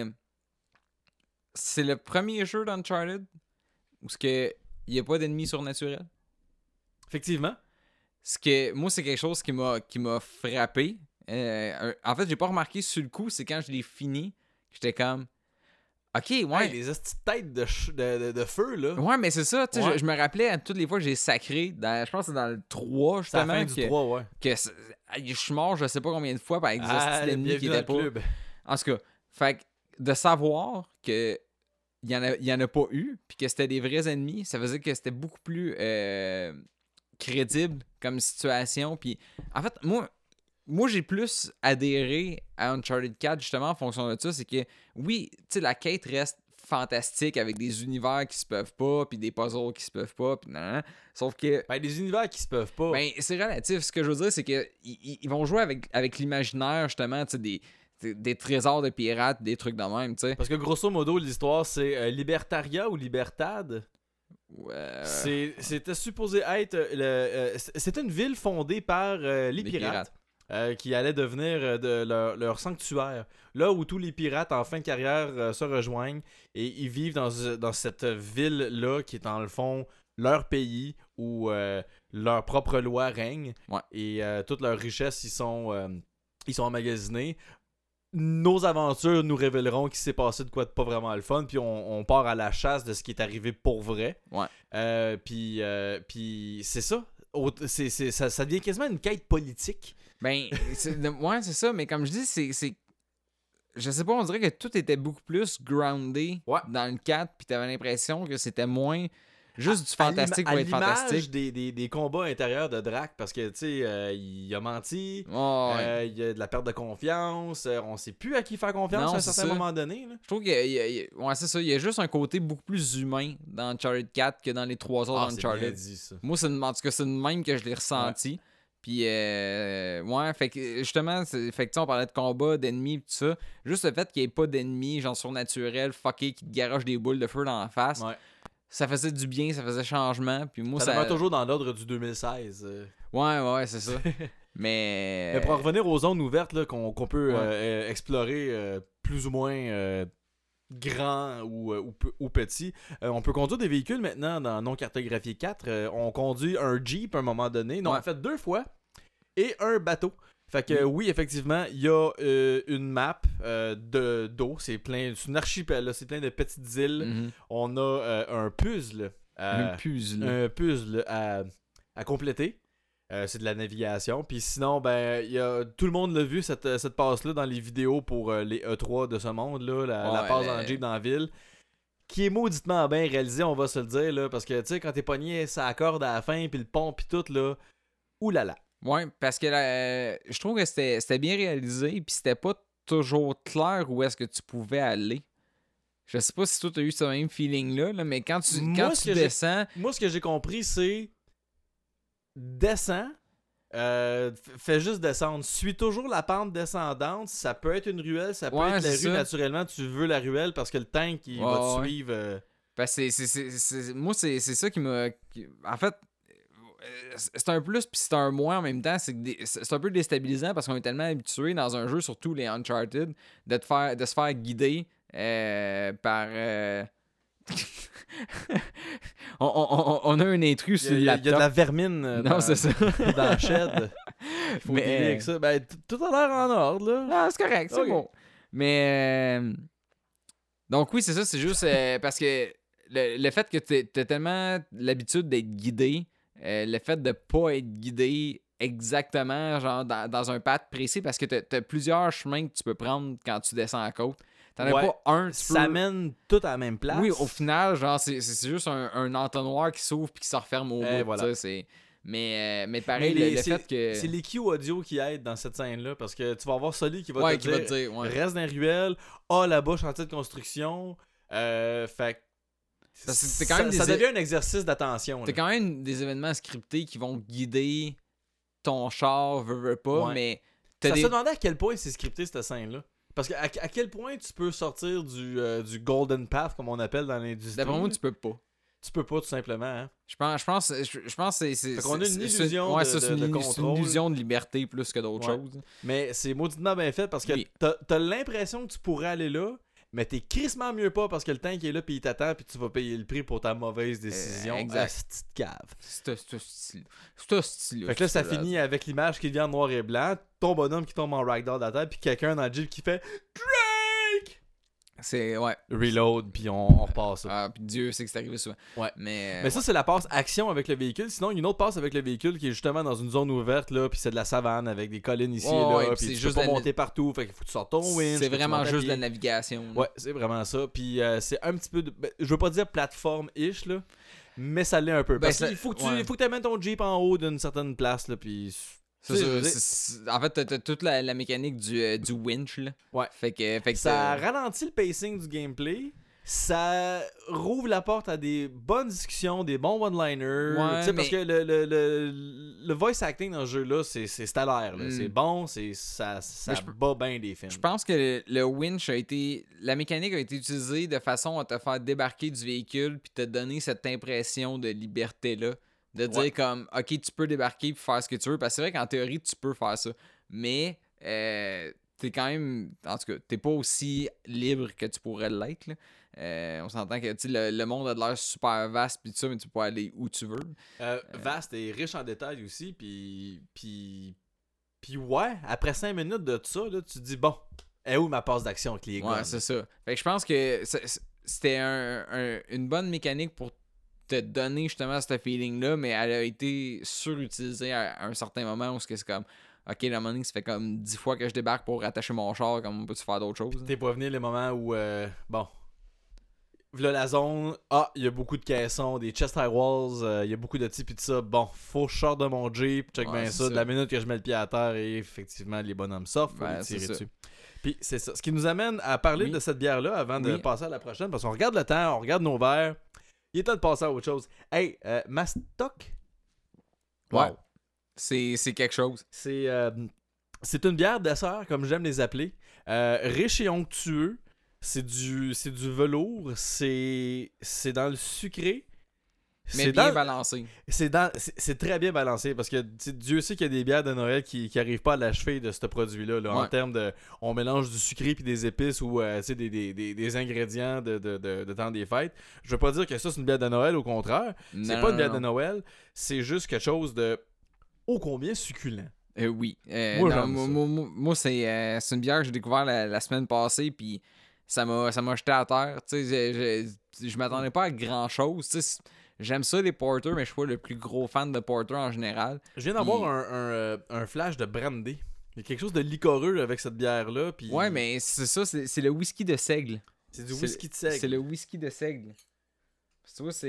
c'est le premier jeu d'Uncharted où il n'y a pas d'ennemis surnaturels. Effectivement. Moi, c'est quelque chose qui m'a frappé. En fait, j'ai pas remarqué sur le coup, c'est quand je l'ai fini, j'étais comme OK, ouais. Hey, les hosties de têtes de feu, là. Ouais, mais c'est ça, tu sais, Ouais. je me rappelais à toutes les fois que j'ai sacré, je pense que c'est dans le 3, C'est à justement. la fin du 3, ouais. Je suis mort je sais pas combien de fois par exemple l'ennemi qui était pas. Club. En tout cas, fait que de savoir que il y en a pas eu, puis que c'était des vrais ennemis, ça faisait que c'était beaucoup plus crédible comme situation. Puis en fait, moi j'ai plus adhéré à Uncharted 4 justement en fonction de ça, c'est que oui, tu sais, la quête reste fantastique avec des univers qui se peuvent pas, puis des puzzles qui se peuvent pas, puis nan. Sauf que Ben, des univers qui se peuvent pas. ben c'est relatif. Ce que je veux dire, c'est que ils vont jouer avec l'imaginaire justement, tu sais, des trésors de pirates, des trucs de même, tu sais. Parce que grosso modo, l'histoire, c'est Libertaria ou Libertad. Ouais. C'était supposé être. C'était une ville fondée par les pirates. Qui allait devenir leur sanctuaire. Là où tous les pirates en fin de carrière se rejoignent et ils vivent dans cette ville-là qui est dans le fond leur pays où leur propre loi règne. Ouais. Et toutes leurs richesses ils sont emmagasinées. Nos aventures nous révéleront qu'il s'est passé de quoi de pas vraiment le fun, puis on part à la chasse de ce qui est arrivé pour vrai. Ouais. Puis c'est ça. Ça devient quasiment une quête politique. Ben, ouais, c'est ça, mais comme je dis, c'est. Je sais pas, on dirait que tout était beaucoup plus groundé dans le 4, puis t'avais l'impression que c'était moins juste du fantastique pour être fantastique. Des combats intérieurs de Drac, parce que, tu sais, il a menti, il y a de la perte de confiance, on sait plus à qui faire confiance à un certain moment donné. Là. Je trouve que, ouais, c'est ça, il y a juste un côté beaucoup plus humain dans Uncharted 4 que dans les 3 autres Uncharted. Dit, ça. Moi, en tout cas, c'est le même que je l'ai ressenti. Ouais. Puis, ouais, fait que justement, fait que on parlait de combat, d'ennemis, tout ça. Juste le fait qu'il n'y ait pas d'ennemis, genre surnaturels, fuckés, qui te garochent des boules de feu dans la face. Ouais. Ça faisait du bien, ça faisait changement. Puis moi, ça demeure toujours dans l'ordre du 2016. Ouais, c'est ça. Mais pour en revenir aux zones ouvertes là, qu'on peut explorer plus ou moins grand ou petit, on peut conduire des véhicules maintenant dans Non Cartographié 4. On conduit un Jeep à un moment donné. Non, en fait 2 fois. Et un bateau. Fait que oui, effectivement, il y a une map d'eau, c'est une archipel, là, c'est plein de petites îles. Mm-hmm. On a un puzzle. Un puzzle à compléter. C'est de la navigation. Puis sinon, ben, tout le monde l'a vu, cette passe-là, dans les vidéos pour les E3 de ce monde-là, la passe en Jeep dans la ville. Qui est mauditement bien réalisée, on va se le dire, là, parce que, tu sais, quand t'es pogné, ça accorde à la fin, puis le pont, puis tout, là, oulala. Ouais, parce que je trouve que c'était bien réalisé, puis c'était pas toujours clair où est-ce que tu pouvais aller. Je sais pas si toi, t'as eu ce même feeling-là, là, mais quand tu que descends... Moi, ce que j'ai compris, c'est... Descends, fais juste descendre. Suis toujours la pente descendante. Ça peut être une ruelle, ça peut être la rue. Naturellement, tu veux la ruelle parce que le tank, il va te suivre. Ben, moi, c'est ça qui m'a... En fait, c'est un plus puis c'est un moins en même temps. C'est un peu déstabilisant parce qu'on est tellement habitué dans un jeu, surtout les Uncharted, de se faire guider par... on a un intrus sur le laptop. Il y a de la vermine c'est ça. dans le shed. Faut dealer avec ça. Ben, tout a l'air en ordre, là. Non, c'est correct, c'est bon. Mais... Donc oui, c'est ça. C'est juste parce que le fait que t'as tellement l'habitude d'être guidé, le fait de pas être guidé exactement genre dans un path précis, parce que t'as plusieurs chemins que tu peux prendre quand tu descends la côte. T'en as pas un. Ça mène tout à la même place. Oui, au final, genre, c'est juste un entonnoir qui s'ouvre puis qui se referme au bout. Voilà. Mais pareil, le fait que... C'est les cues audio qui aident dans cette scène-là, parce que tu vas avoir Sully qui va te dire reste dans les ruelles, là-bas, chantier de construction. Fait ça devient un exercice d'attention. T'as quand même des événements scriptés qui vont guider ton char, veux pas, mais... Ça se demandait à quel point c'est scripté, cette scène-là. Parce qu'à quel point tu peux sortir du golden path, comme on appelle dans l'industrie. D'après moi, tu peux pas. Tu peux pas, tout simplement. Hein? Je pense que c'est... Fait qu'on a une illusion de contrôle. C'est une illusion de liberté plus que d'autres choses. Mais c'est mauditement bien fait parce que t'as l'impression que tu pourrais aller là, mais t'es crissement mieux pas parce que le tank est là puis il t'attend puis tu vas payer le prix pour ta mauvaise décision. Exact. Cette cave. C'est style. Fait que là, ça finit avec l'image qui devient en noir et blanc, ton bonhomme qui tombe en ragdoll à terre puis quelqu'un dans le jeep qui fait Drake! C'est, Reload, puis on repasse ça. Ah, puis Dieu sait que c'est arrivé souvent. Ouais. Mais ça, c'est la passe action avec le véhicule. Sinon, il y a une autre passe avec le véhicule qui est justement dans une zone ouverte, là, puis c'est de la savane avec des collines ici et là, puis tu peux pas monter partout, fait qu'il faut que tu sortes ton winch. C'est vraiment juste de la navigation. Là. Ouais, c'est vraiment ça. Puis c'est un petit peu de... je veux pas dire plateforme-ish, là, mais ça l'est un peu. Parce qu'il faut que tu amènes ton Jeep en haut d'une certaine place, là, puis... En fait, t'as toute la mécanique du winch, là. Ouais. Fait que ça ralentit le pacing du gameplay. Ça rouvre la porte à des bonnes discussions, des bons one-liners. Ouais, parce que le voice acting dans ce jeu-là, c'est stellaire. C'est bon, ça bat bien des films. Je pense que le winch la mécanique a été utilisée de façon à te faire débarquer du véhicule puis te donner cette impression de liberté-là. De dire comme, ok, tu peux débarquer et faire ce que tu veux. Parce que c'est vrai qu'en théorie, tu peux faire ça. Mais t'es quand même... En tout cas, t'es pas aussi libre que tu pourrais l'être. Là. On s'entend que le monde a de l'air super vaste pis tout ça, mais tu peux aller où tu veux. Vaste et riche en détails aussi. Puis ouais, après 5 minutes de tout ça, là, tu te dis, bon, est où ma passe d'action avec les gars? Ouais, c'est ça. Fait que je pense que c'était une bonne mécanique pour te donner justement ce feeling-là, mais elle a été surutilisée à un certain moment où c'est comme, ok, la money, ça fait comme 10 fois que je débarque pour rattacher mon char, comme on peut-tu faire d'autres choses? T'es pas venu les moments où, bon, là la zone, il y a beaucoup de caissons, des chest high walls, il y a beaucoup de types et tout ça, bon, faut que je sorte de mon Jeep, check bien ça, de la minute que je mets le pied à terre et effectivement les bonhommes sortent, faut les tirer dessus. Puis c'est ça. Ce qui nous amène à parler de cette bière-là avant de passer à la prochaine, parce qu'on regarde le temps, on regarde nos verres. Il est temps de passer à autre chose. Hey, Mastoc? Wow. Ouais. C'est quelque chose. C'est une bière dessert, comme j'aime les appeler. Riche et onctueux. C'est du velours. C'est dans le sucré. Mais bien balancé. C'est très bien balancé parce que Dieu sait qu'il y a des bières de Noël qui n'arrivent pas à l'achever de ce produit-là. Là, en termes de. On mélange du sucré puis des épices ou des ingrédients de temps des fêtes. Je veux pas dire que ça c'est une bière de Noël, au contraire. C'est pas une bière de Noël. C'est juste quelque chose de ô combien succulent. Oui. Moi c'est une bière que j'ai découvert la semaine passée puis ça m'a jeté à terre. Je m'attendais pas à grand chose. J'aime ça les porters, mais je suis pas le plus gros fan de porter en général. Je viens d'avoir un flash de brandy. Il y a quelque chose de liquoreux avec cette bière-là. Puis... Ouais, mais c'est ça, c'est le whisky de seigle. C'est du whisky de seigle. C'est le whisky de seigle. Tu vois,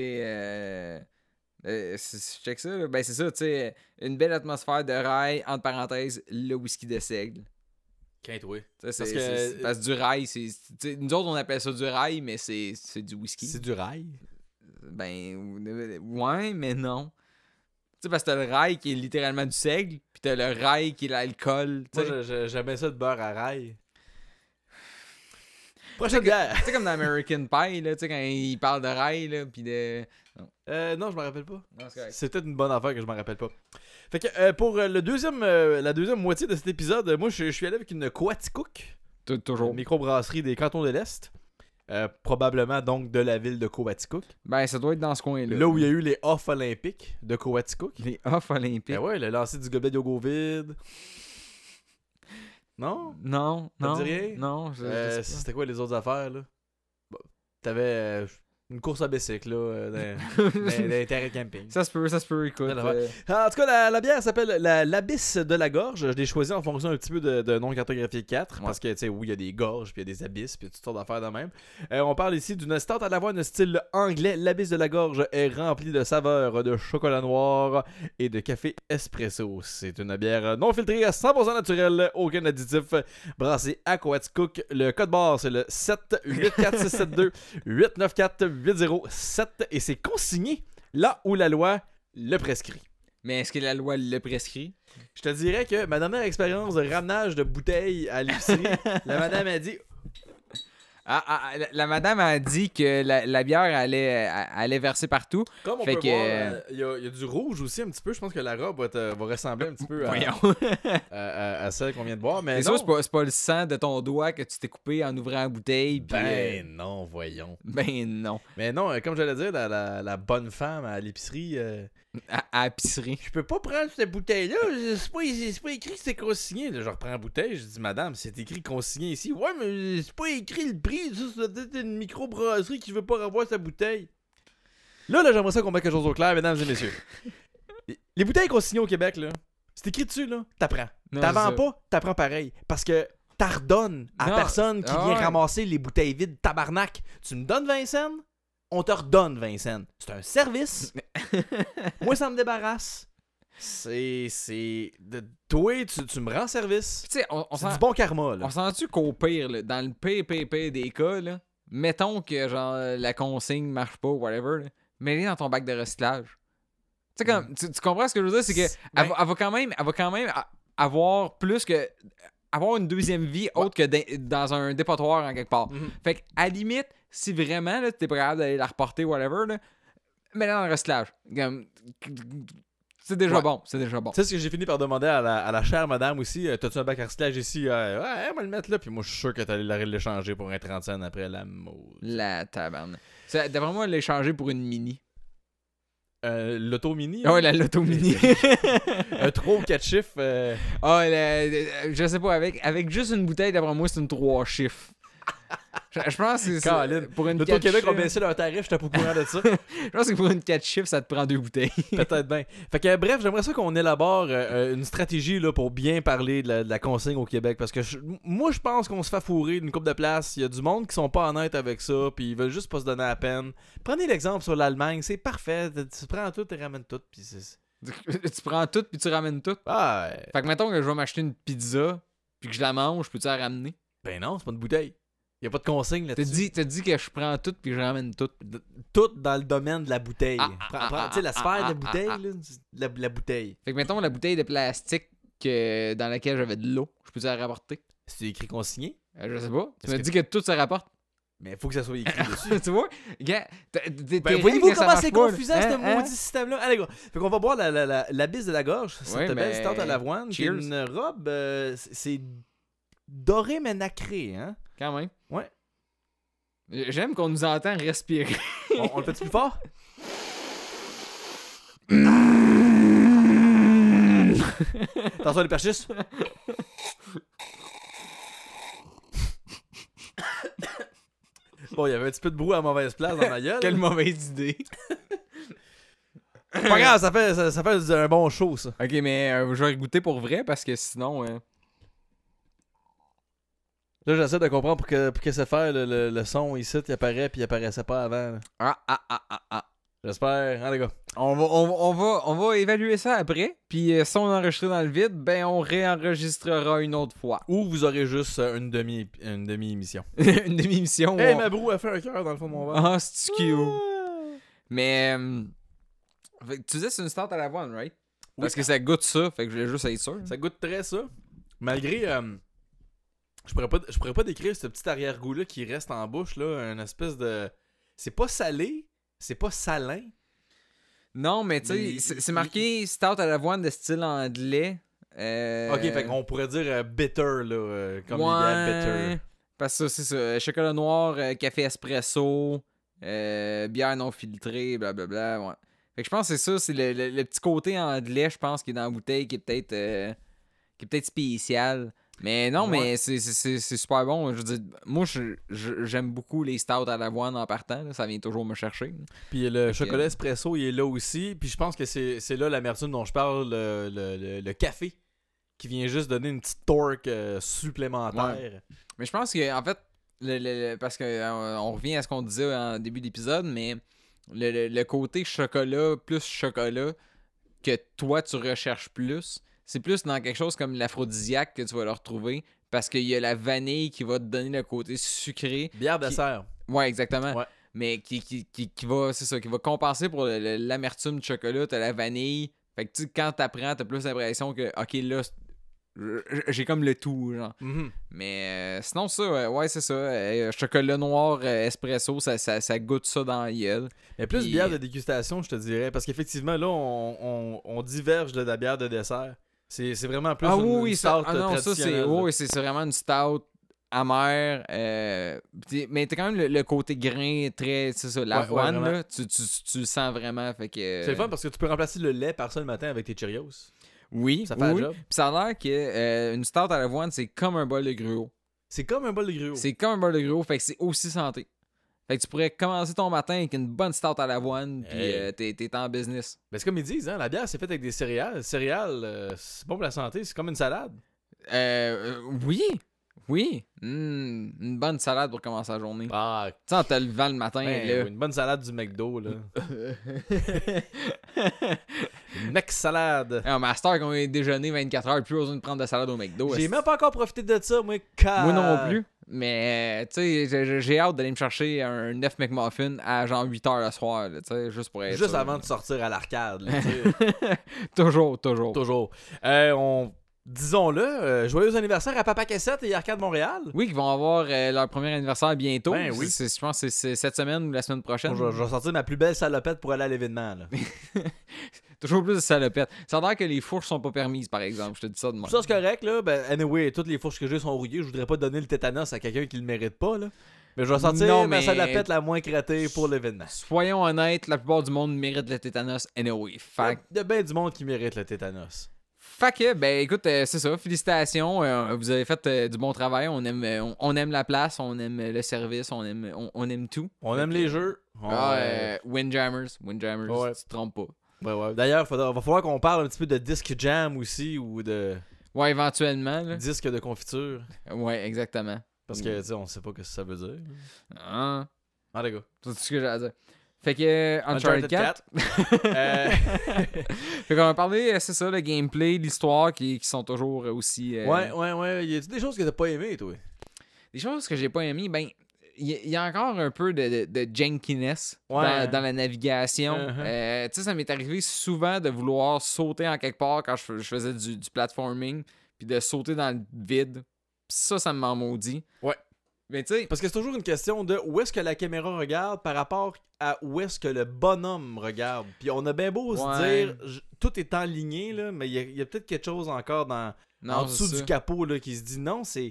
check ça. Ben, c'est ça, tu sais. Une belle atmosphère de rail, entre parenthèses, le whisky de seigle. Quinte, oui. Parce que du rail, nous autres, on appelle ça du rail, mais c'est du whisky. C'est du rail? Ben, ouais, mais non. Tu sais, parce que t'as le rail qui est littéralement du seigle, puis t'as le rail qui est l'alcool. Moi, j'aimais ça de beurre à rail. Prochaine bière! Tu sais, comme dans American Pie, là, tu sais, quand il parle de rail, là, puis de... Non, je m'en rappelle pas. Non, c'est correct. C'est peut-être une bonne affaire que je m'en rappelle pas. Fait que pour la deuxième moitié de cet épisode, moi, je suis allé avec une Coaticook. Toujours. Microbrasserie des cantons de l'Est. Probablement donc de la ville de Coaticook. Ben, ça doit être dans ce coin-là. Là où il y a eu les Off olympiques de Coaticook. Les off olympiques. Ben ouais, le lancer du gobelet de yogourt vide. Non? Non, Ça non. te dit rien? Non, je sais pas. C'était quoi les autres affaires, là? Bon, t'avais une course à bicycle, là, dans les terrains de camping. Ça se peut, écoute. En tout cas, la bière s'appelle l'Abysse de la Gorge. Je l'ai choisi en fonction un petit peu de nom cartographié 4. Parce que, tu sais, oui, il y a des gorges, puis il y a des abysses, puis il y a toutes sortes d'affaires de même. On parle ici d'une stout à l'avoine style anglais. L'Abysse de la Gorge est remplie de saveurs de chocolat noir et de café espresso. C'est une bière non filtrée, 100% naturelle, aucun additif, brassée à Coaticook. Le code barre, c'est le 784-672 894-80-7 et c'est consigné là où la loi le prescrit. Mais est-ce que la loi le prescrit? Je te dirais que ma dernière expérience de ramenage de bouteilles à l'épicerie, la madame a dit... La madame a dit que la bière allait verser partout. Comme on fait peut que... voir, il y a du rouge aussi un petit peu. Je pense que la robe va ressembler un petit peu à celle qu'on vient de boire. Mais c'est non. sûr, c'est pas le sang de ton doigt que tu t'es coupé en ouvrant la bouteille. Ben non, voyons. Ben non. Mais non, comme j'allais dire, la bonne femme à l'épicerie... À l'épicerie. Je peux pas prendre cette bouteille-là, c'est pas écrit que c'est consigné. Là, je reprends la bouteille, je dis, madame, c'est écrit consigné ici. Ouais, mais c'est pas écrit le prix, ça doit être une microbrasserie qui veut pas revoir sa bouteille. Là, j'aimerais ça qu'on mette quelque chose au clair, mesdames et messieurs. Les bouteilles consignées au Québec, là, c'est écrit dessus, là, t'apprends. T'avends pas, t'apprends pareil. Parce que t'ardonnes à personne qui vient ramasser les bouteilles vides, tabarnak. Tu me donnes 20 cents? On te redonne 20 cents. C'est un service. Moi, ça me débarrasse. Toi, tu me rends service. Tu sais, c'est du bon karma, là. On sent-tu qu'au pire, là, dans le PPP des cas, là, mettons que genre la consigne marche pas ou whatever, là, mets-les dans ton bac de recyclage. Tu sais, comme, tu comprends ce que je veux dire? C'est que elle va quand même avoir plus que... avoir une deuxième vie autre que dans un dépotoir en quelque part. Mm-hmm. Fait qu'à la limite, si vraiment là, t'es pas capable d'aller la reporter, whatever, là, mets-la dans le recyclage. C'est déjà bon. C'est déjà bon. Tu sais ce que j'ai fini par demander à la chère madame aussi, t'as-tu un bac à recyclage ici? Ouais, elle va le mettre là, puis moi je suis sûr que t'allais l'échanger pour un 30 cents après la mode. La tabarne. D'après moi, l'échanger pour une mini. L'auto mini? Ouais, la loto mini. Un 3 ou 4 chiffres. Je sais pas, avec juste une bouteille, d'après moi, c'est une 3 chiffres. Je pense que c'est pour une 4 L'Auto-Québec chiffres... a baissé leur tarif, j'étais pas au courant de ça. Je pense que pour une 4 chiffres, ça te prend 2 bouteilles. Peut-être bien. Fait que bref, j'aimerais ça qu'on élabore une stratégie là, pour bien parler de la consigne au Québec. Parce que moi, je pense qu'on se fait fourrer d'une couple de places. Il y a du monde qui sont pas honnêtes avec ça, puis ils veulent juste pas se donner la peine. Prenez l'exemple sur l'Allemagne, c'est parfait. Tu prends tout, tu ramènes tout, puis c'est... Tu prends tout, puis tu ramènes tout. Ah, Fait que mettons que je vais m'acheter une pizza, puis que je la mange, peux-tu la ramener? Ben non, c'est pas une bouteille. Il a pas de consigne là-dessus. T'as dit que je prends tout puis je ramène tout. Tout dans le domaine de la bouteille. Tu sais, la sphère de bouteille, là, la bouteille. Fait que mettons la bouteille de plastique dans laquelle j'avais de l'eau, je peux-tu la rapporter? C'est écrit consigné? Je sais pas. Tu m'as dit que tout se rapporte. Mais il faut que ça soit écrit dessus. Tu vois? Voyez-vous comment c'est confusant, hein, ce maudit système-là? Allez, gars. Fait qu'on va boire la bise de la gorge. Cette belle stout à l'avoine. Qui est une robe, c'est doré mais nacré, hein? Quand même. Ouais. J'aime qu'on nous entend respirer. On le fait plus fort? Attention les perchistes. Bon, il y avait un petit peu de brou à mauvaise place dans ma gueule. Quelle mauvaise idée. Pas grave, ça fait un bon show, ça. Ok, mais je vais goûter pour vrai parce que sinon... Là, j'essaie de comprendre pour que ça fait le son ici, il apparaît puis il apparaissait pas avant. Là. J'espère. Hein, les gars. On va évaluer ça après. Puis si on enregistre dans le vide, ben on réenregistrera une autre fois. Ou vous aurez juste une demi-émission. Une demi-émission. Hey, ma broue a fait un cœur dans le fond de mon verre. Ah, c'est cute. Mais fait que tu disais c'est une start à l'avoine, right? Parce que ça goûte ça, fait que je voulais juste être sûr. Ça goûte très ça. Malgré... je pourrais pas décrire ce petit arrière-goût-là qui reste en bouche, là. Une espèce de... C'est pas salé, c'est pas salin. Non, mais tu sais, c'est marqué stout à l'avoine de style anglais. Ok, fait qu'on pourrait dire bitter, là, comme ouais, les bières bitter. Parce que c'est ça, chocolat noir, café espresso, bière non filtrée, blablabla, ouais. Fait que je pense que c'est ça, c'est le petit côté anglais, je pense, qui est dans la bouteille, qui est peut-être spécial. Mais non, Ouais. mais c'est super bon. Je veux dire, moi, j'aime beaucoup les stouts à l'avoine en partant. Là, ça vient toujours me chercher. Puis le chocolat espresso, il est là aussi. Puis je pense que c'est là l'amertume dont je parle, le café, qui vient juste donner une petite torque supplémentaire. Ouais. Mais je pense que, en fait, parce que on revient à ce qu'on disait en début d'épisode, mais le côté chocolat plus chocolat que toi, tu recherches plus, c'est plus dans quelque chose comme l'aphrodisiaque que tu vas le retrouver. Parce qu'il y a la vanille qui va te donner le côté sucré. Bière dessert. Ouais, exactement. Ouais. Mais qui va, c'est ça, qui va compenser pour l'amertume du chocolat. T'as la vanille. Fait que tu sais, quand t'apprends, t'as plus l'impression que, ok, là, j'ai comme le tout, genre. Mm-hmm. Mais sinon, ça, ouais, c'est ça. Chocolat noir, espresso, ça goûte ça dans la gueule. Mais plus Puis- bière de dégustation, je te dirais. Parce qu'effectivement, là, on diverge de la bière de dessert. C'est vraiment plus une ça, stout non, ça, traditionnelle. c'est vraiment une stout amère. Mais t'as quand même le côté grain très, c'est ça, l'avoine, vraiment. là, tu le sens vraiment. Fait que, C'est le fun parce que tu peux remplacer le lait par ça le matin avec tes Cheerios. oui, Ça fait oui. le job. Puis ça a l'air que une stout à l'avoine, c'est comme un bol de gruau. C'est comme un bol de gruau. C'est comme un bol de gruau, fait que c'est aussi santé. Fait que tu pourrais commencer ton matin avec une bonne stout à l'avoine, puis Hey. t'es en business. Mais c'est comme ils disent, hein, la bière c'est faite avec des céréales. Céréales, c'est bon pour la santé, c'est comme une salade. Oui, oui. Une bonne salade pour commencer la journée. Ah, Tu sais, en te levant le matin, ben, là. une bonne salade du McDo, là. Une mec salade. Un master qu'on a déjeuné 24 heures, plus besoin de prendre de salade au McDo. J'ai est-ce- même pas encore profité de ça, moi. Moi non plus. Mais, tu sais, j'ai hâte d'aller me chercher un 9 McMuffin à genre 8 heures le soir, là, tu sais, juste pour être Juste sûr. avant de sortir à l'arcade, là, tu sais. Toujours. Toujours. Disons-le, joyeux anniversaire à Papa Cassette et Arcade Montréal. Oui, qui vont avoir leur premier anniversaire bientôt. Ben oui. Je pense que c'est cette semaine ou la semaine prochaine. Bon, je vais sortir ma plus belle salopette pour aller à l'événement, là. Toujours plus de salopettes. Ça a l'air que les fourches sont pas permises, par exemple. Je te dis ça de moi. Ça, c'est correct, là. Ben, anyway, toutes les fourches que j'ai sont rouillées. Je voudrais pas donner le tétanos à quelqu'un qui le mérite pas, là. Mais je vais sortir Non, ma mais- salopette la moins crattée pour l'événement. Soyons honnêtes, la plupart du monde mérite le tétanos anyway. Il y a bien du monde qui mérite le tétanos. Fait que, ben écoute, c'est ça, félicitations, vous avez fait du bon travail, on aime la place, on aime le service, on aime tout. On aime les jeux. Windjammers, Ouais. tu te trompes pas. Ouais. D'ailleurs, va falloir qu'on parle un petit peu de disque jam aussi ou de Ouais, éventuellement, là. disque de confiture. Ouais, exactement. Parce que, tu sais, on sait pas ce que ça veut dire. Ah, Ah, les gars. c'est tout ce que j'ai à dire. Fait que, Uncharted 4. Euh, Fait qu'on va parler, c'est ça, le gameplay, l'histoire qui sont toujours aussi... ouais. Y a des choses que t'as pas aimé, toi? Des choses que j'ai pas aimé, ben, il y a encore un peu de jankiness Ouais. dans la navigation. Uh-huh. Tu sais, ça m'est arrivé souvent de vouloir sauter en quelque part quand je faisais du platforming, puis de sauter dans le vide. Pis ça m'en maudit. Ouais. Mais tu sais, Parce que c'est toujours une question de où est-ce que la caméra regarde par rapport à où est-ce que le bonhomme regarde. Puis on a bien beau se Ouais. dire, tout est enligné, là, mais il y a peut-être quelque chose encore en non, dessous c'est du ça. capot là, qui se dit non, c'est.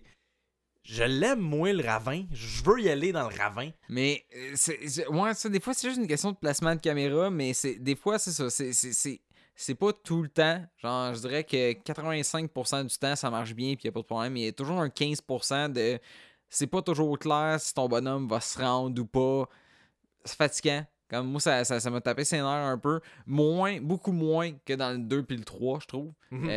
Je l'aime, moi, le ravin. Je veux y aller dans le ravin. Mais, ouais, ça, des fois, c'est juste une question de placement de caméra, mais des fois, c'est ça. C'est pas tout le temps. Genre, je dirais que 85% du temps, ça marche bien, puis y a pas de problème. Mais il y a toujours un 15% de. C'est pas toujours clair si ton bonhomme va se rendre ou pas. C'est fatigant. Comme moi, ça m'a tapé ses nerfs un peu. Beaucoup moins que dans le 2 puis le 3, je trouve. Mhm.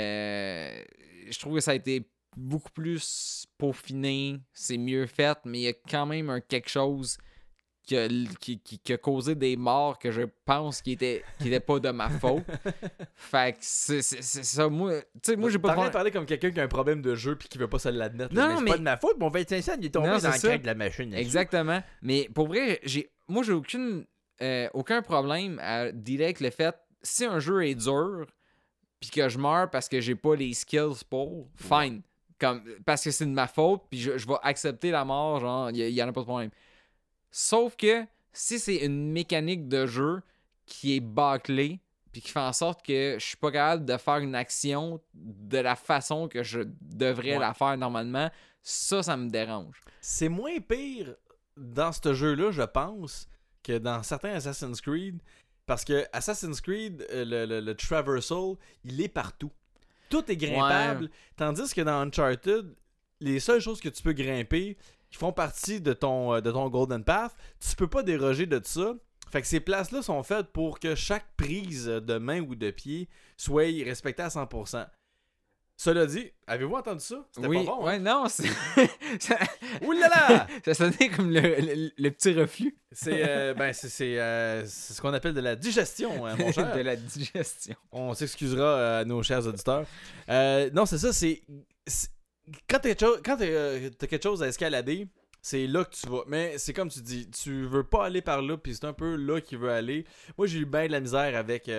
Je trouve que ça a été beaucoup plus peaufiné. C'est mieux fait, mais il y a quand même quelque chose qui a causé des morts que je pense qui étaient pas de ma faute. Fait que c'est ça. Moi, tu sais, moi, j'ai pas de parler comme quelqu'un qui a un problème de jeu puis qui veut pas se l'admettre. Non, mais c'est pas de ma faute, mon 25 cents, il est tombé dans le crack de la machine. Exactement. Mais pour vrai, j'ai aucun problème à dealer avec le fait, si un jeu est dur puis que je meurs parce que j'ai pas les skills pour, fine. Parce que c'est de ma faute, puis je vais accepter la mort, genre, il y en a pas de problème. Sauf que si c'est une mécanique de jeu qui est bâclée, puis qui fait en sorte que je suis pas capable de faire une action de la façon que je devrais la faire normalement, ça me dérange. C'est moins pire dans ce jeu-là, je pense, que dans certains Assassin's Creed, parce que Assassin's Creed, le traversal, il est partout. Tout est grimpable, tandis que dans Uncharted, les seules choses que tu peux grimper qui font partie de ton Golden Path, tu peux pas déroger de ça. Fait que ces places-là sont faites pour que chaque prise de main ou de pied soit respectée à 100%. Cela dit, avez-vous entendu ça? C'était pas bon, ouais, non, c'est... Ouh là là! Ça sonnait comme le petit reflux. C'est ce qu'on appelle de la digestion, mon cher. De la digestion. On s'excusera à nos chers auditeurs. Non, c'est ça, c'est quand t'as quelque chose à escalader, c'est là que tu vas. Mais c'est comme tu dis, tu veux pas aller par là, puis c'est un peu là qu'il veut aller. Moi, j'ai eu bien de la misère avec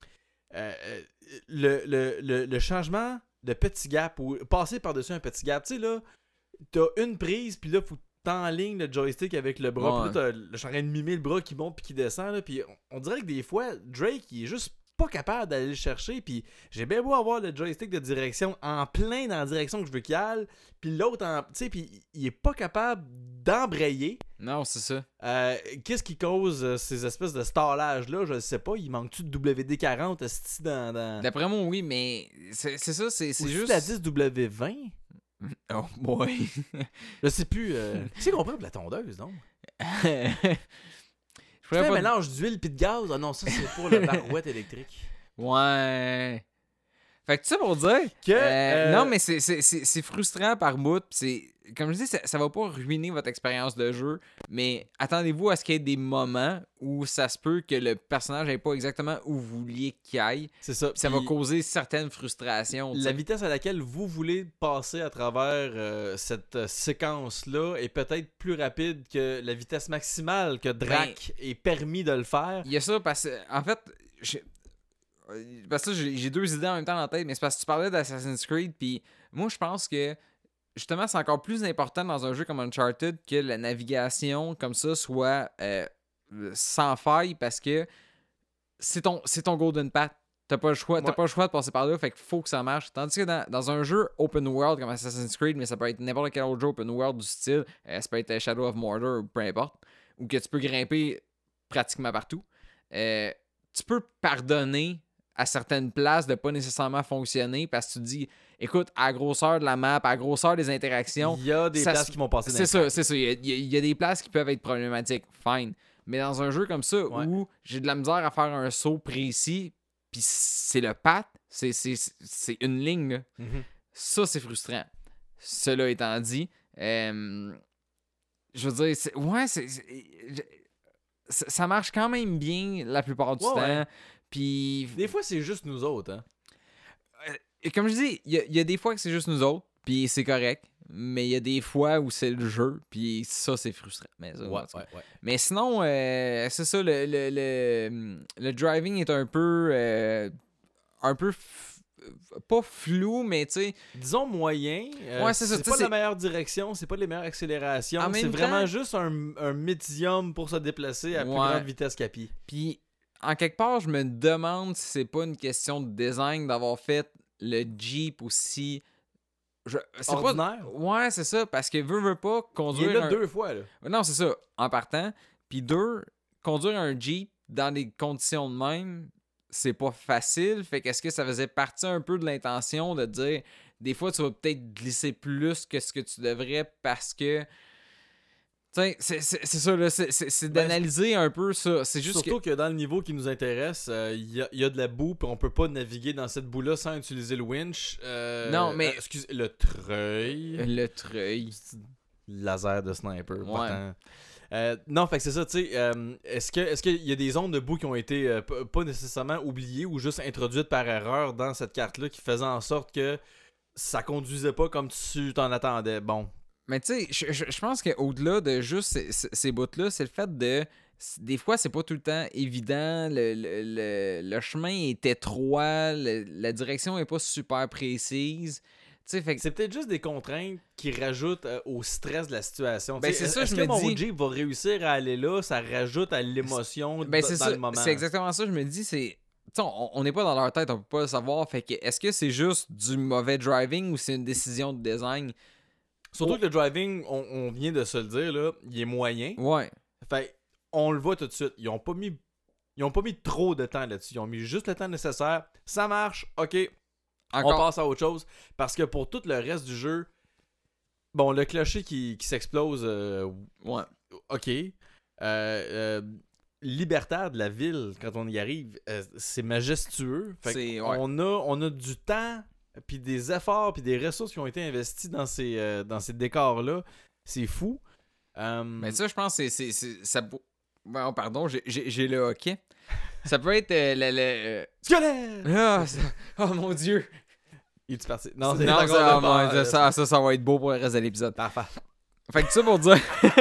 le changement de petit gap ou passer par-dessus un petit gap. Tu sais, là, t'as une prise, puis là, faut que t'enlignes le joystick avec le bras. Puis là, je suis en train de mimer le bras qui monte puis qui descend. Là, puis on dirait que des fois, Drake, il est juste pas capable d'aller le chercher, puis j'ai bien beau avoir le joystick de direction en plein dans la direction que je veux qu'il aille, puis l'autre tu sais, puis il est pas capable d'embrayer. Non, c'est ça. Qu'est-ce qui cause ces espèces de stallage là, je sais pas, il manque-tu de WD-40 dans... D'après moi, oui, mais c'est ça, c'est juste la 10W20. Oh boy. Je sais plus, c'est qu'on prend pour la tondeuse, non? Je fais un mélange d'huile pis de gaz. Ah non, ça c'est pour la barouette électrique. Ouais. Fait que ça pour dire que non, mais c'est frustrant par bout. C'est comme je dis, ça va pas ruiner votre expérience de jeu, mais attendez-vous à ce qu'il y ait des moments où ça se peut que le personnage n'aille pas exactement où vous vouliez qu'il aille. C'est ça. Ça va causer certaines frustrations. La vitesse à laquelle vous voulez passer à travers cette séquence-là est peut-être plus rapide que la vitesse maximale que Drake est permis de le faire. Il y a ça parce que, en fait, parce que j'ai deux idées en même temps dans la tête, mais c'est parce que tu parlais d'Assassin's Creed, puis moi je pense que justement c'est encore plus important dans un jeu comme Uncharted que la navigation comme ça soit sans faille, parce que c'est ton Golden Path. T'as pas le choix de passer par là, fait qu'il faut que ça marche. Tandis que dans un jeu open world comme Assassin's Creed, mais ça peut être n'importe quel autre jeu open world du style, ça peut être Shadow of Mordor ou peu importe, ou que tu peux grimper pratiquement partout, tu peux pardonner à certaines places de pas nécessairement fonctionner parce que tu te dis, écoute, à la grosseur de la map, à la grosseur des interactions, il y a des places qui vont passer dans c'est ça. Il y a des places qui peuvent être problématiques, fine. Mais dans un jeu comme ça, où j'ai de la misère à faire un saut précis, puis c'est le path, c'est une ligne, là. Mm-hmm. Ça, c'est frustrant. Cela étant dit, je veux dire, ça marche quand même bien la plupart du temps. Puis des fois, c'est juste nous autres. Hein? Comme je dis, il y a des fois que c'est juste nous autres, puis c'est correct. Mais il y a des fois où c'est le jeu, puis ça, c'est frustrant. Mais, ça, mais sinon, c'est ça, le driving est un peu pas flou, mais tu sais... Disons moyen. C'est pas la meilleure direction, c'est pas les meilleures accélérations. C'est vraiment juste un médium pour se déplacer à plus grande vitesse qu'à pied. Puis, en quelque part, je me demande si c'est pas une question de design d'avoir fait le Jeep aussi... ordinaire? Ouais, c'est ça, parce que veut pas conduire... Il est là 2 fois, là. Non, c'est ça, en partant. Puis 2, conduire un Jeep dans des conditions de même... c'est pas facile. Fait qu'est-ce que ça faisait partie un peu de l'intention de dire des fois tu vas peut-être glisser plus que ce que tu devrais parce que tu sais c'est ça là, c'est d'analyser un peu ça. C'est juste surtout que dans le niveau qui nous intéresse, il y a de la boue puis on peut pas naviguer dans cette boue là sans utiliser le winch. Non mais excusez, le treuil. Le treuil. Laser de sniper. Ouais. Non, fait que c'est ça, tu sais. Est-ce qu'il y a des zones de bout qui ont été pas nécessairement oubliées ou juste introduites par erreur dans cette carte-là qui faisaient en sorte que ça conduisait pas comme tu t'en attendais? Bon. Mais tu sais, je pense qu'au-delà de juste ces bouts-là, c'est le fait de. Des fois, c'est pas tout le temps évident. Le chemin est étroit. La direction est pas super précise. Fait que... C'est peut-être juste des contraintes qui rajoutent au stress de la situation. Ben, c'est ça, est-ce je que me mon dis... Jeep va réussir à aller là? Ça rajoute à l'émotion ben, dans ça, le moment. C'est exactement ça, je me dis. C'est... on n'est pas dans leur tête, on peut pas le savoir. Fait que est-ce que c'est juste du mauvais driving ou c'est une décision de design? Surtout que le driving, on vient de se le dire, là, il est moyen. Ouais. Fait on le voit tout de suite. Ils ont pas mis trop de temps là-dessus. Ils ont mis juste le temps nécessaire. Ça marche, ok. On passe à autre chose. Parce que pour tout le reste du jeu, bon, le clocher qui s'explose, ouais. ok. Libertaire de la ville, quand on y arrive, c'est majestueux. Fait on a du temps, puis des efforts, puis des ressources qui ont été investis dans ces décors-là. C'est fou. Mais ça, je pense que c'est ça. Bon, pardon, j'ai le hockey. Ça peut être le... Squelette! Oh mon Dieu! Il est parti. Non, ça va être beau pour le reste de l'épisode. Parfait. Fait que ça pour dire...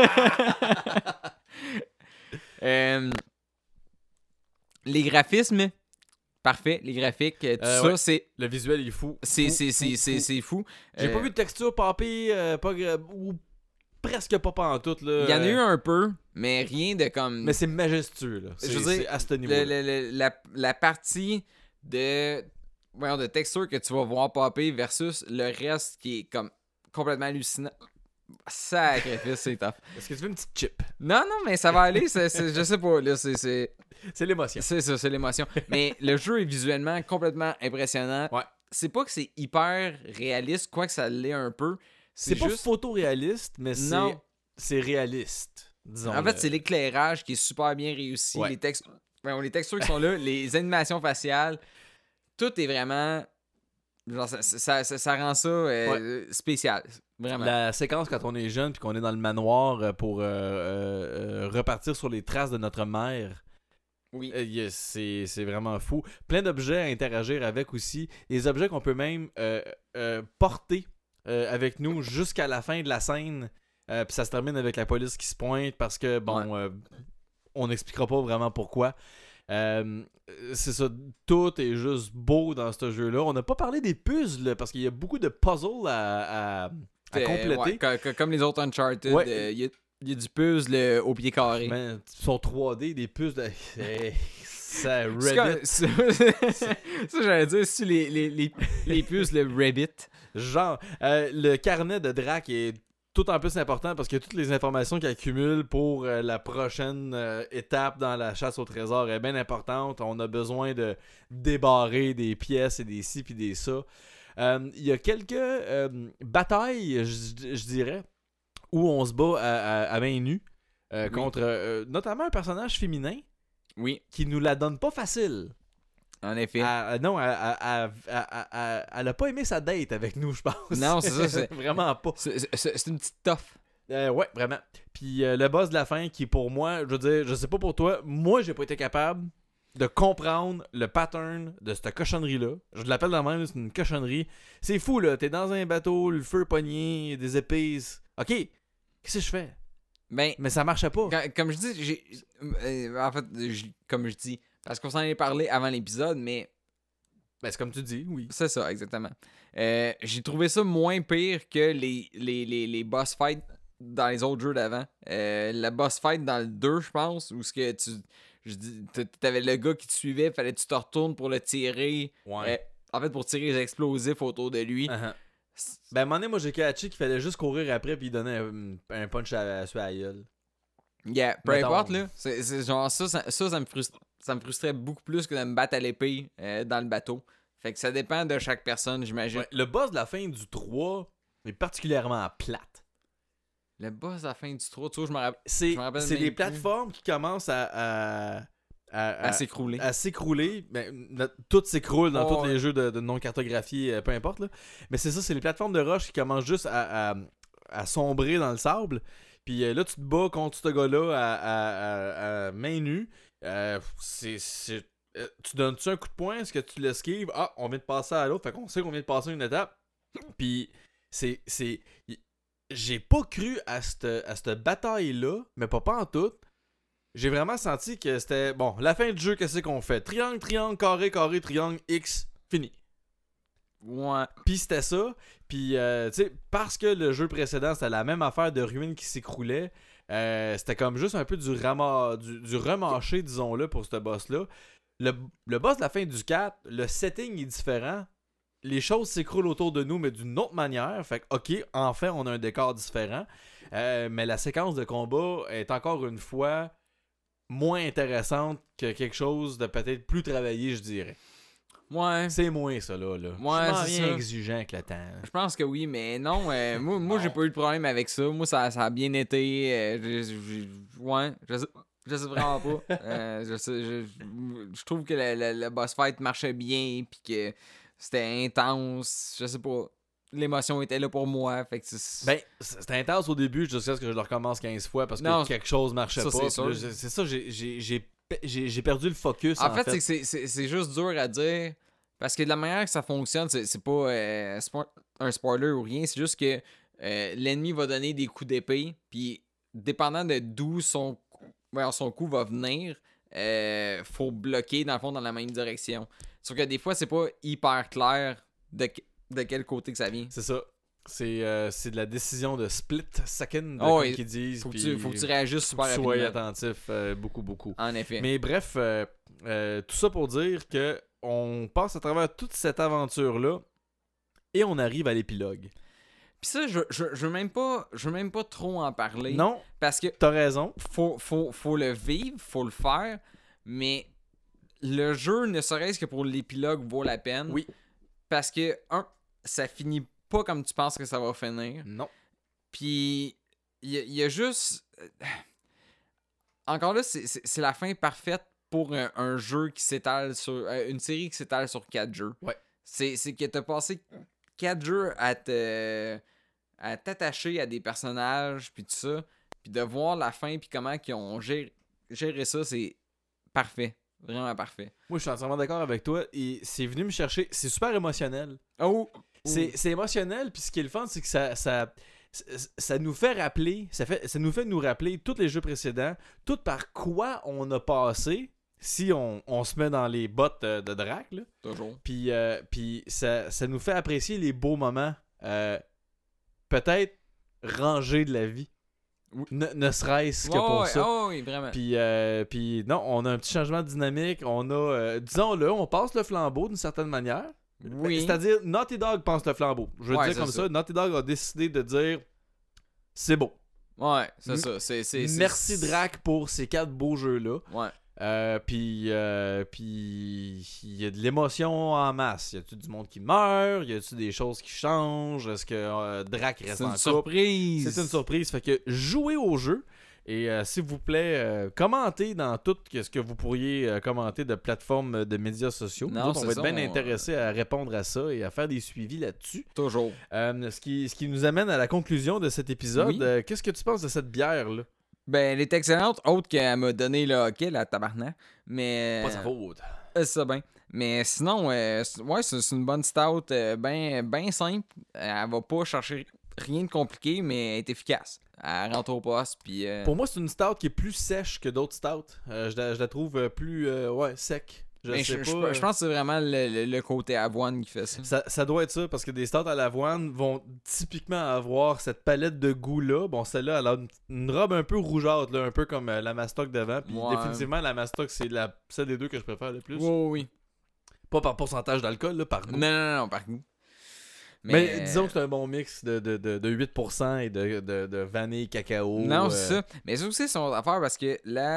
les graphismes, parfait. Les graphiques, tout ça, c'est... Le visuel, il est fou. C'est fou. J'ai pas vu de texture popée, ou presque pas pantoute, là. Il y en a eu un peu, mais rien de comme... Mais c'est majestueux, là. Je veux dire, à ce niveau-là. La partie de texture que tu vas voir popper versus le reste qui est comme complètement hallucinant. Sacrifice, c'est tough. Est-ce que tu veux une petite chip? Non, mais ça va aller. Je sais pas, là, c'est l'émotion. C'est ça, c'est l'émotion. Mais le jeu est visuellement complètement impressionnant. Ouais. C'est pas que c'est hyper réaliste, quoique ça l'est un peu. C'est pas photoréaliste, mais c'est réaliste, disons. En fait, c'est l'éclairage qui est super bien réussi. Ouais. Les textures qui sont là, les animations faciales, tout est vraiment... Genre, ça rend ça spécial. Vraiment. La séquence quand on est jeune puis qu'on est dans le manoir pour repartir sur les traces de notre mère. Oui. C'est vraiment fou. Plein d'objets à interagir avec aussi. Des objets qu'on peut même porter avec nous jusqu'à la fin de la scène. Puis ça se termine avec la police qui se pointe parce que, on n'expliquera pas vraiment pourquoi. C'est ça, tout est juste beau dans ce jeu-là. On n'a pas parlé des puzzles parce qu'il y a beaucoup de puzzles à compléter. Comme les autres Uncharted, il y a du puzzle au pied carré. Ils sont 3D, des puzzles. Ça Reddit. Ça, j'allais dire, c'est les puzzles Reddit. Genre, le carnet de Drac est tout en plus important parce que toutes les informations qu'il accumule pour la prochaine étape dans la chasse au trésor est bien importante. On a besoin de débarrer des pièces et des ci puis des ça. Il y a quelques batailles, je dirais, où on se bat à main nue contre notamment un personnage féminin qui nous la donne pas facile. En effet. Non, elle a pas aimé sa date avec nous, je pense. Non, c'est ça. C'est vraiment pas. C'est une petite toffe. Ouais, vraiment. Puis le boss de la fin qui, pour moi, je veux dire, je sais pas pour toi, moi, j'ai pas été capable de comprendre le pattern de cette cochonnerie-là. Je l'appelle de même, c'est une cochonnerie. C'est fou, là. T'es dans un bateau, le feu pogné, des épices. OK, qu'est-ce que je fais? Ben, mais ça marchait pas. Comme je dis, en fait, comme je dis, parce qu'on s'en est parlé avant l'épisode, mais... Ben, c'est comme tu dis, oui. C'est ça, exactement. J'ai trouvé ça moins pire que les boss fights dans les autres jeux d'avant. La boss fight dans le 2, je pense, où t'avais le gars qui te suivait, fallait que tu te retournes pour le tirer. Ouais. En fait, pour tirer les explosifs autour de lui. Uh-huh. Ben, à un moment donné, moi, j'ai catché qu'il fallait juste courir après puis il donnait un punch à la gueule. Yeah, peu importe, là. C'est genre ça me frustrait beaucoup plus que de me battre à l'épée dans le bateau. Fait que ça dépend de chaque personne, j'imagine. Ouais, le boss de la fin du 3 est particulièrement plate. Le boss de la fin du 3, tu vois, je me rappelle. C'est les plateformes qui commencent à s'écrouler. À s'écrouler. Ben, tout s'écroule dans tous les jeux de non-cartographie, peu importe. Là. Mais c'est ça, c'est les plateformes de roche qui commencent juste à sombrer dans le sable. Puis là, tu te bats contre ce gars-là à main nue. Tu donnes-tu un coup de poing? Est-ce que tu l'esquives? Ah, on vient de passer à l'autre. Fait qu'on sait qu'on vient de passer une étape. Puis j'ai pas cru à cette bataille-là, mais pas en tout. J'ai vraiment senti que c'était... Bon, la fin du jeu, qu'est-ce qu'on fait? Triangle, triangle, carré, carré, triangle, X, fini. Ouais. Puis c'était ça. Puis, tu sais, parce que le jeu précédent, c'était la même affaire de ruines qui s'écroulait, c'était comme juste un peu du remâché, disons-le, pour ce boss-là. Le boss de la fin du 4, le setting est différent. Les choses s'écroulent autour de nous, mais d'une autre manière. Fait que, ok, enfin, on a un décor différent. Mais la séquence de combat est encore une fois moins intéressante que quelque chose de peut-être plus travaillé, je dirais. Ouais. C'est moins ça, là. Ouais, je m'en c'est viens ça. exigeant avec le temps. Je pense que oui, mais non. Moi j'ai pas eu de problème avec ça. Moi, ça a bien été. Ouais, je sais vraiment pas. Je trouve que le boss fight marchait bien, puis que c'était intense. Je sais pas. L'émotion était là pour moi. Fait que Ben, c'était intense au début, jusqu'à ce que je le recommence 15 fois parce que Non, quelque chose marchait ça, pas. c'est sûr. Là, c'est ça, j'ai perdu le focus. En fait, c'est juste dur à dire. Parce que de la manière que ça fonctionne, c'est pas un spoiler ou rien. C'est juste que l'ennemi va donner des coups d'épée. Puis, dépendant de d'où son coup va venir, faut bloquer dans le fond dans la même direction. Sauf que des fois, c'est pas hyper clair de quel côté que ça vient. C'est ça. C'est de la décision de split second, Oh, comme qu'ils disent. Faut que tu réagisses super rapidement. Sois attentif, beaucoup. En effet. Mais bref, tout ça pour dire que on passe à travers toute cette aventure-là et on arrive à l'épilogue. Puis ça, je veux même pas trop en parler. Non, parce que t'as raison. faut le vivre, faut le faire, mais le jeu, ne serait-ce que pour l'épilogue, vaut la peine. Oui. Parce que, ça finit pas comme tu penses que ça va finir. Non. Puis, il y a juste... Encore là, c'est la fin parfaite pour un jeu qui s'étale sur... une série qui s'étale sur 4 jeux. Ouais. C'est que t'as passé 4 jeux à t'attacher à des personnages, puis tout ça, puis de voir la fin, puis comment ils ont géré ça, c'est parfait. Vraiment parfait. Moi, je suis entièrement d'accord avec toi. Et c'est venu me chercher. C'est super émotionnel. Oh! C'est émotionnel. Puis ce qui est le fun, c'est que ça nous fait rappeler. Ça nous fait nous rappeler tous les jeux précédents. Tout par quoi on a passé. Si on se met dans les bottes de Drac. Là. Toujours. Puis ça nous fait apprécier les beaux moments. Peut-être rangés de la vie. Oui. Ne serait-ce que pour ça. Oh, oui, vraiment. Puis non, on a un petit changement de dynamique. On a, disons-le, on passe le flambeau d'une certaine manière. Oui. C'est-à-dire, Naughty Dog pense le flambeau. Je veux dire comme ça. Naughty Dog a décidé de dire c'est beau. Ouais, c'est ça. Merci Drac pour ces 4 beaux jeux-là. Ouais. Puis il y a de l'émotion en masse. Y a-tu du monde qui meurt? Y a-tu des choses qui changent? Est-ce que Drac reste en couple? C'est une surprise. C'est une surprise. Fait que jouez au jeu. Et s'il vous plaît, commentez dans tout ce que vous pourriez commenter de plateformes de médias sociaux. Non, on va être bien intéressés à répondre à ça et à faire des suivis là-dessus. Toujours. Ce qui nous amène à la conclusion de cet épisode. Oui. Qu'est-ce que tu penses de cette bière-là? Ben, elle est excellente, autre qu'elle m'a donné le hockey, la tabarnak. Mais. Pas sa faute. C'est ça, ben. Mais sinon, c'est une bonne stout, ben simple. Elle va pas chercher rien de compliqué, mais elle est efficace. Elle rentre au poste, puis... Pour moi, c'est une stout qui est plus sèche que d'autres stouts. Je la trouve plus sec. Je pense que c'est vraiment le côté avoine qui fait ça. Ça doit être ça, parce que des stouts à l'avoine vont typiquement avoir cette palette de goût-là. Bon, celle-là, elle a une robe un peu rougeâtre, là, un peu comme la Mastoc d'avant. Puis définitivement, la Mastoc, c'est celle des deux que je préfère le plus. Oui. Pas par pourcentage d'alcool, là, par goût. Non, par goût. Mais disons que c'est un bon mix de 8% et de vanille, cacao. Non, c'est ça. Mais ça aussi, c'est une autre affaire parce que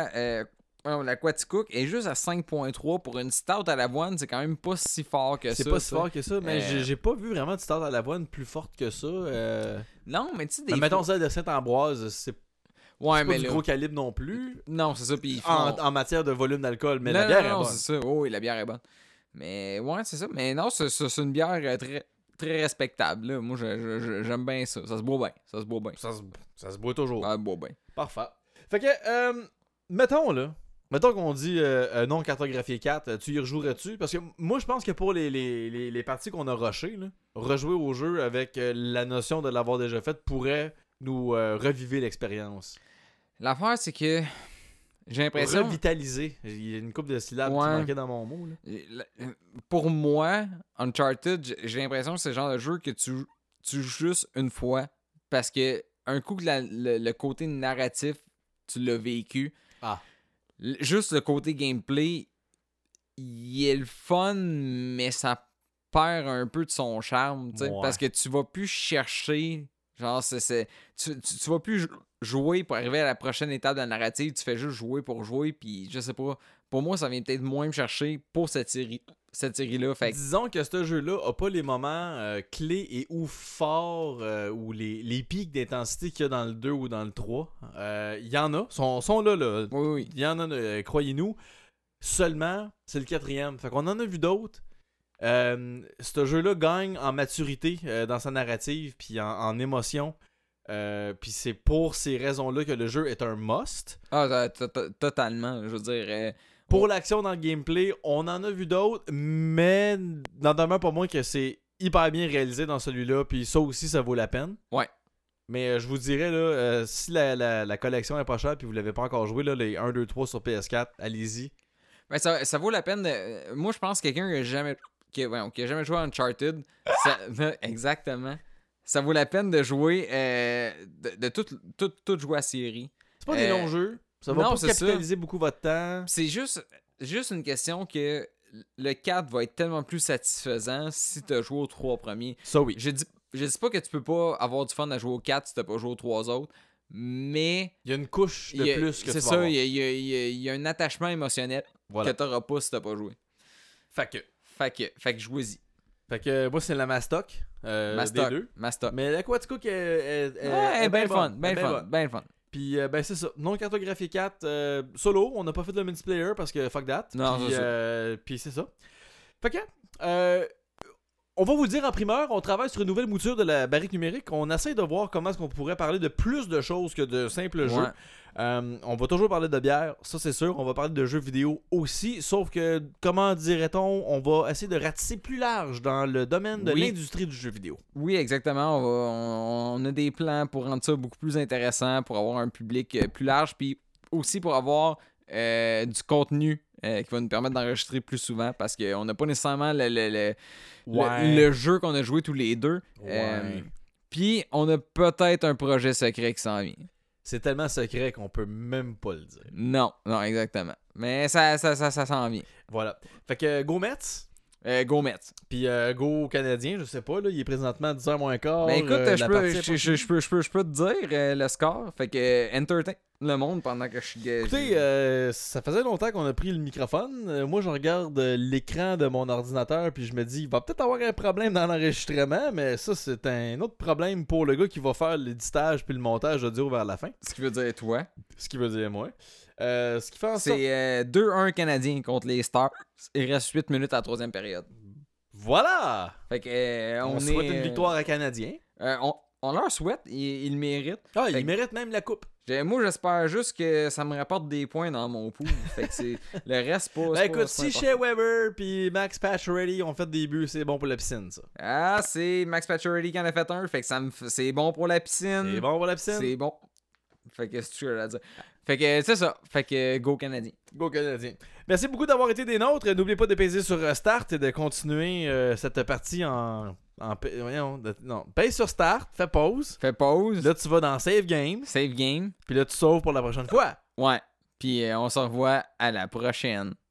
la Quaticook est juste à 5.3 pour une stout à l'avoine. C'est quand même pas si fort que ça. C'est pas si fort que ça, mais j'ai pas vu vraiment de stout à l'avoine plus forte que ça. Non, mais tu sais, mettons celle de Saint-Ambroise, c'est pas du gros calibre non plus. Non, c'est ça. Puis en matière de volume d'alcool, mais la bière est bonne. C'est ça. Oh, oui, la bière est bonne. Mais ouais, c'est ça. Mais non, c'est une bière très, très respectable. Là. Moi, j'aime bien ça. Ça se boit bien. Ça se boit toujours. Ça se boit bien. Parfait. Fait que, mettons qu'on dit non cartographié 4, tu y rejouerais-tu? Parce que moi, je pense que pour les parties qu'on a rushées, rejouer au jeu avec la notion de l'avoir déjà fait pourrait nous reviver l'expérience. L'affaire, c'est que j'ai l'impression... Revitaliser. Il y a une couple de syllabes qui manquaient dans mon mot. Là. Pour moi, Uncharted, j'ai l'impression que c'est le genre de jeu que tu joues juste une fois. Parce que un coup que le côté narratif, tu l'as vécu. Juste le côté gameplay, il est le fun, mais ça perd un peu de son charme. Parce que tu vas plus chercher... Genre, tu vas plus jouer pour arriver à la prochaine étape de la narrative, tu fais juste jouer pour jouer, puis je sais pas, pour moi, ça vient peut-être moins me chercher pour cette série-là. Fait... Disons que ce jeu-là a pas les moments clés et ou forts, ou les pics d'intensité qu'il y a dans le 2 ou dans le 3. Il y en a, sont là. Oui. Il y en a, croyez-nous. Seulement, c'est le 4e. Fait qu'on en a vu d'autres. Ce jeu-là gagne en maturité dans sa narrative puis en émotion. Puis c'est pour ces raisons-là que le jeu est un must. Totalement. Je veux dire... Pour l'action dans le gameplay, on en a vu d'autres, mais n'en demeure pas moins que c'est hyper bien réalisé dans celui-là, puis ça aussi, ça vaut la peine. Ouais. Mais je vous dirais, là, si la collection est pas chère puis vous l'avez pas encore joué, là, les 1, 2, 3 sur PS4, allez-y. Ben, ça vaut la peine de... Moi, je pense que quelqu'un qui a jamais joué à Uncharted, exactement, ça vaut la peine de jouer, de tout jouer à la série. C'est pas des longs jeux, ça va pas capitaliser beaucoup votre temps. C'est juste une question que le 4 va être tellement plus satisfaisant si tu as joué aux 3 premiers. Ça oui. Je dis pas que tu peux pas avoir du fun à jouer aux 4 si tu n'as pas joué aux 3 autres, mais... Il y a une couche de plus que tu vas avoir. C'est ça, il y a un attachement émotionnel que tu n'auras pas si tu n'as pas joué. Fait que jouez-y. Fait que moi, c'est la Mastoc. Des deux. Mastoc. Mais l'Aquaticook est bien fun. Puis, c'est ça. Non cartographie 4, solo. On n'a pas fait de multiplayer parce que fuck that. Non, puis, c'est ça. Puis c'est ça. Fait que, on va vous le dire en primeur, on travaille sur une nouvelle mouture de la barrique numérique. On essaie de voir comment est-ce qu'on pourrait parler de plus de choses que de simples jeux. On va toujours parler de bière, ça c'est sûr. On va parler de jeux vidéo aussi. Sauf que, comment dirait-on, on va essayer de ratisser plus large dans le domaine de l'industrie du jeu vidéo. Oui, exactement. On a des plans pour rendre ça beaucoup plus intéressant, pour avoir un public plus large, puis aussi pour avoir du contenu qui va nous permettre d'enregistrer plus souvent parce qu'on n'a pas nécessairement le jeu qu'on a joué tous les deux. Puis on a peut-être un projet secret qui s'en vient. C'est tellement secret qu'on peut même pas le dire. Non, exactement. Mais ça s'en vient. Voilà. Fait que go Mets. Go Mets. Puis go Canadien, je sais pas, là, il est présentement 10h moins quart. Ben écoute, je peux te dire le score. Fait que entertain le monde pendant que je suis... Écoutez, ça faisait longtemps qu'on a pris le microphone. Moi, je regarde l'écran de mon ordinateur puis je me dis, il va peut-être avoir un problème dans l'enregistrement, mais ça, c'est un autre problème pour le gars qui va faire l'éditage puis le montage audio vers la fin. Ce qui veut dire toi. Ce qui veut dire moi. Ce qui fait en sorte... C'est 2-1 Canadien contre les Stars. Il reste 8 minutes à la 3e période. Voilà! Fait que on souhaite une victoire à Canadien. On leur souhaite, ils le méritent. Ils méritent même la coupe. Moi, j'espère juste que ça me rapporte des points dans mon pool. Fait que c'est le reste pas. Écoute, si Shea Weber puis Max Pacioretty ont fait des buts, c'est bon pour la piscine, ça. Ah, c'est Max Pacioretty qui en a fait un. Fait que c'est bon pour la piscine. C'est bon pour la piscine. C'est bon. Fait que c'est tout ce que j'ai à dire. Fait que c'est ça. Fait que go Canadien. Go Canadien. Merci beaucoup d'avoir été des nôtres. N'oubliez pas de peser sur Start et de continuer cette partie pèse sur Start, fais pause. Là, tu vas dans Save Game. Save Game. Puis là, tu sauves pour la prochaine fois. Ouais. Puis on se revoit à la prochaine.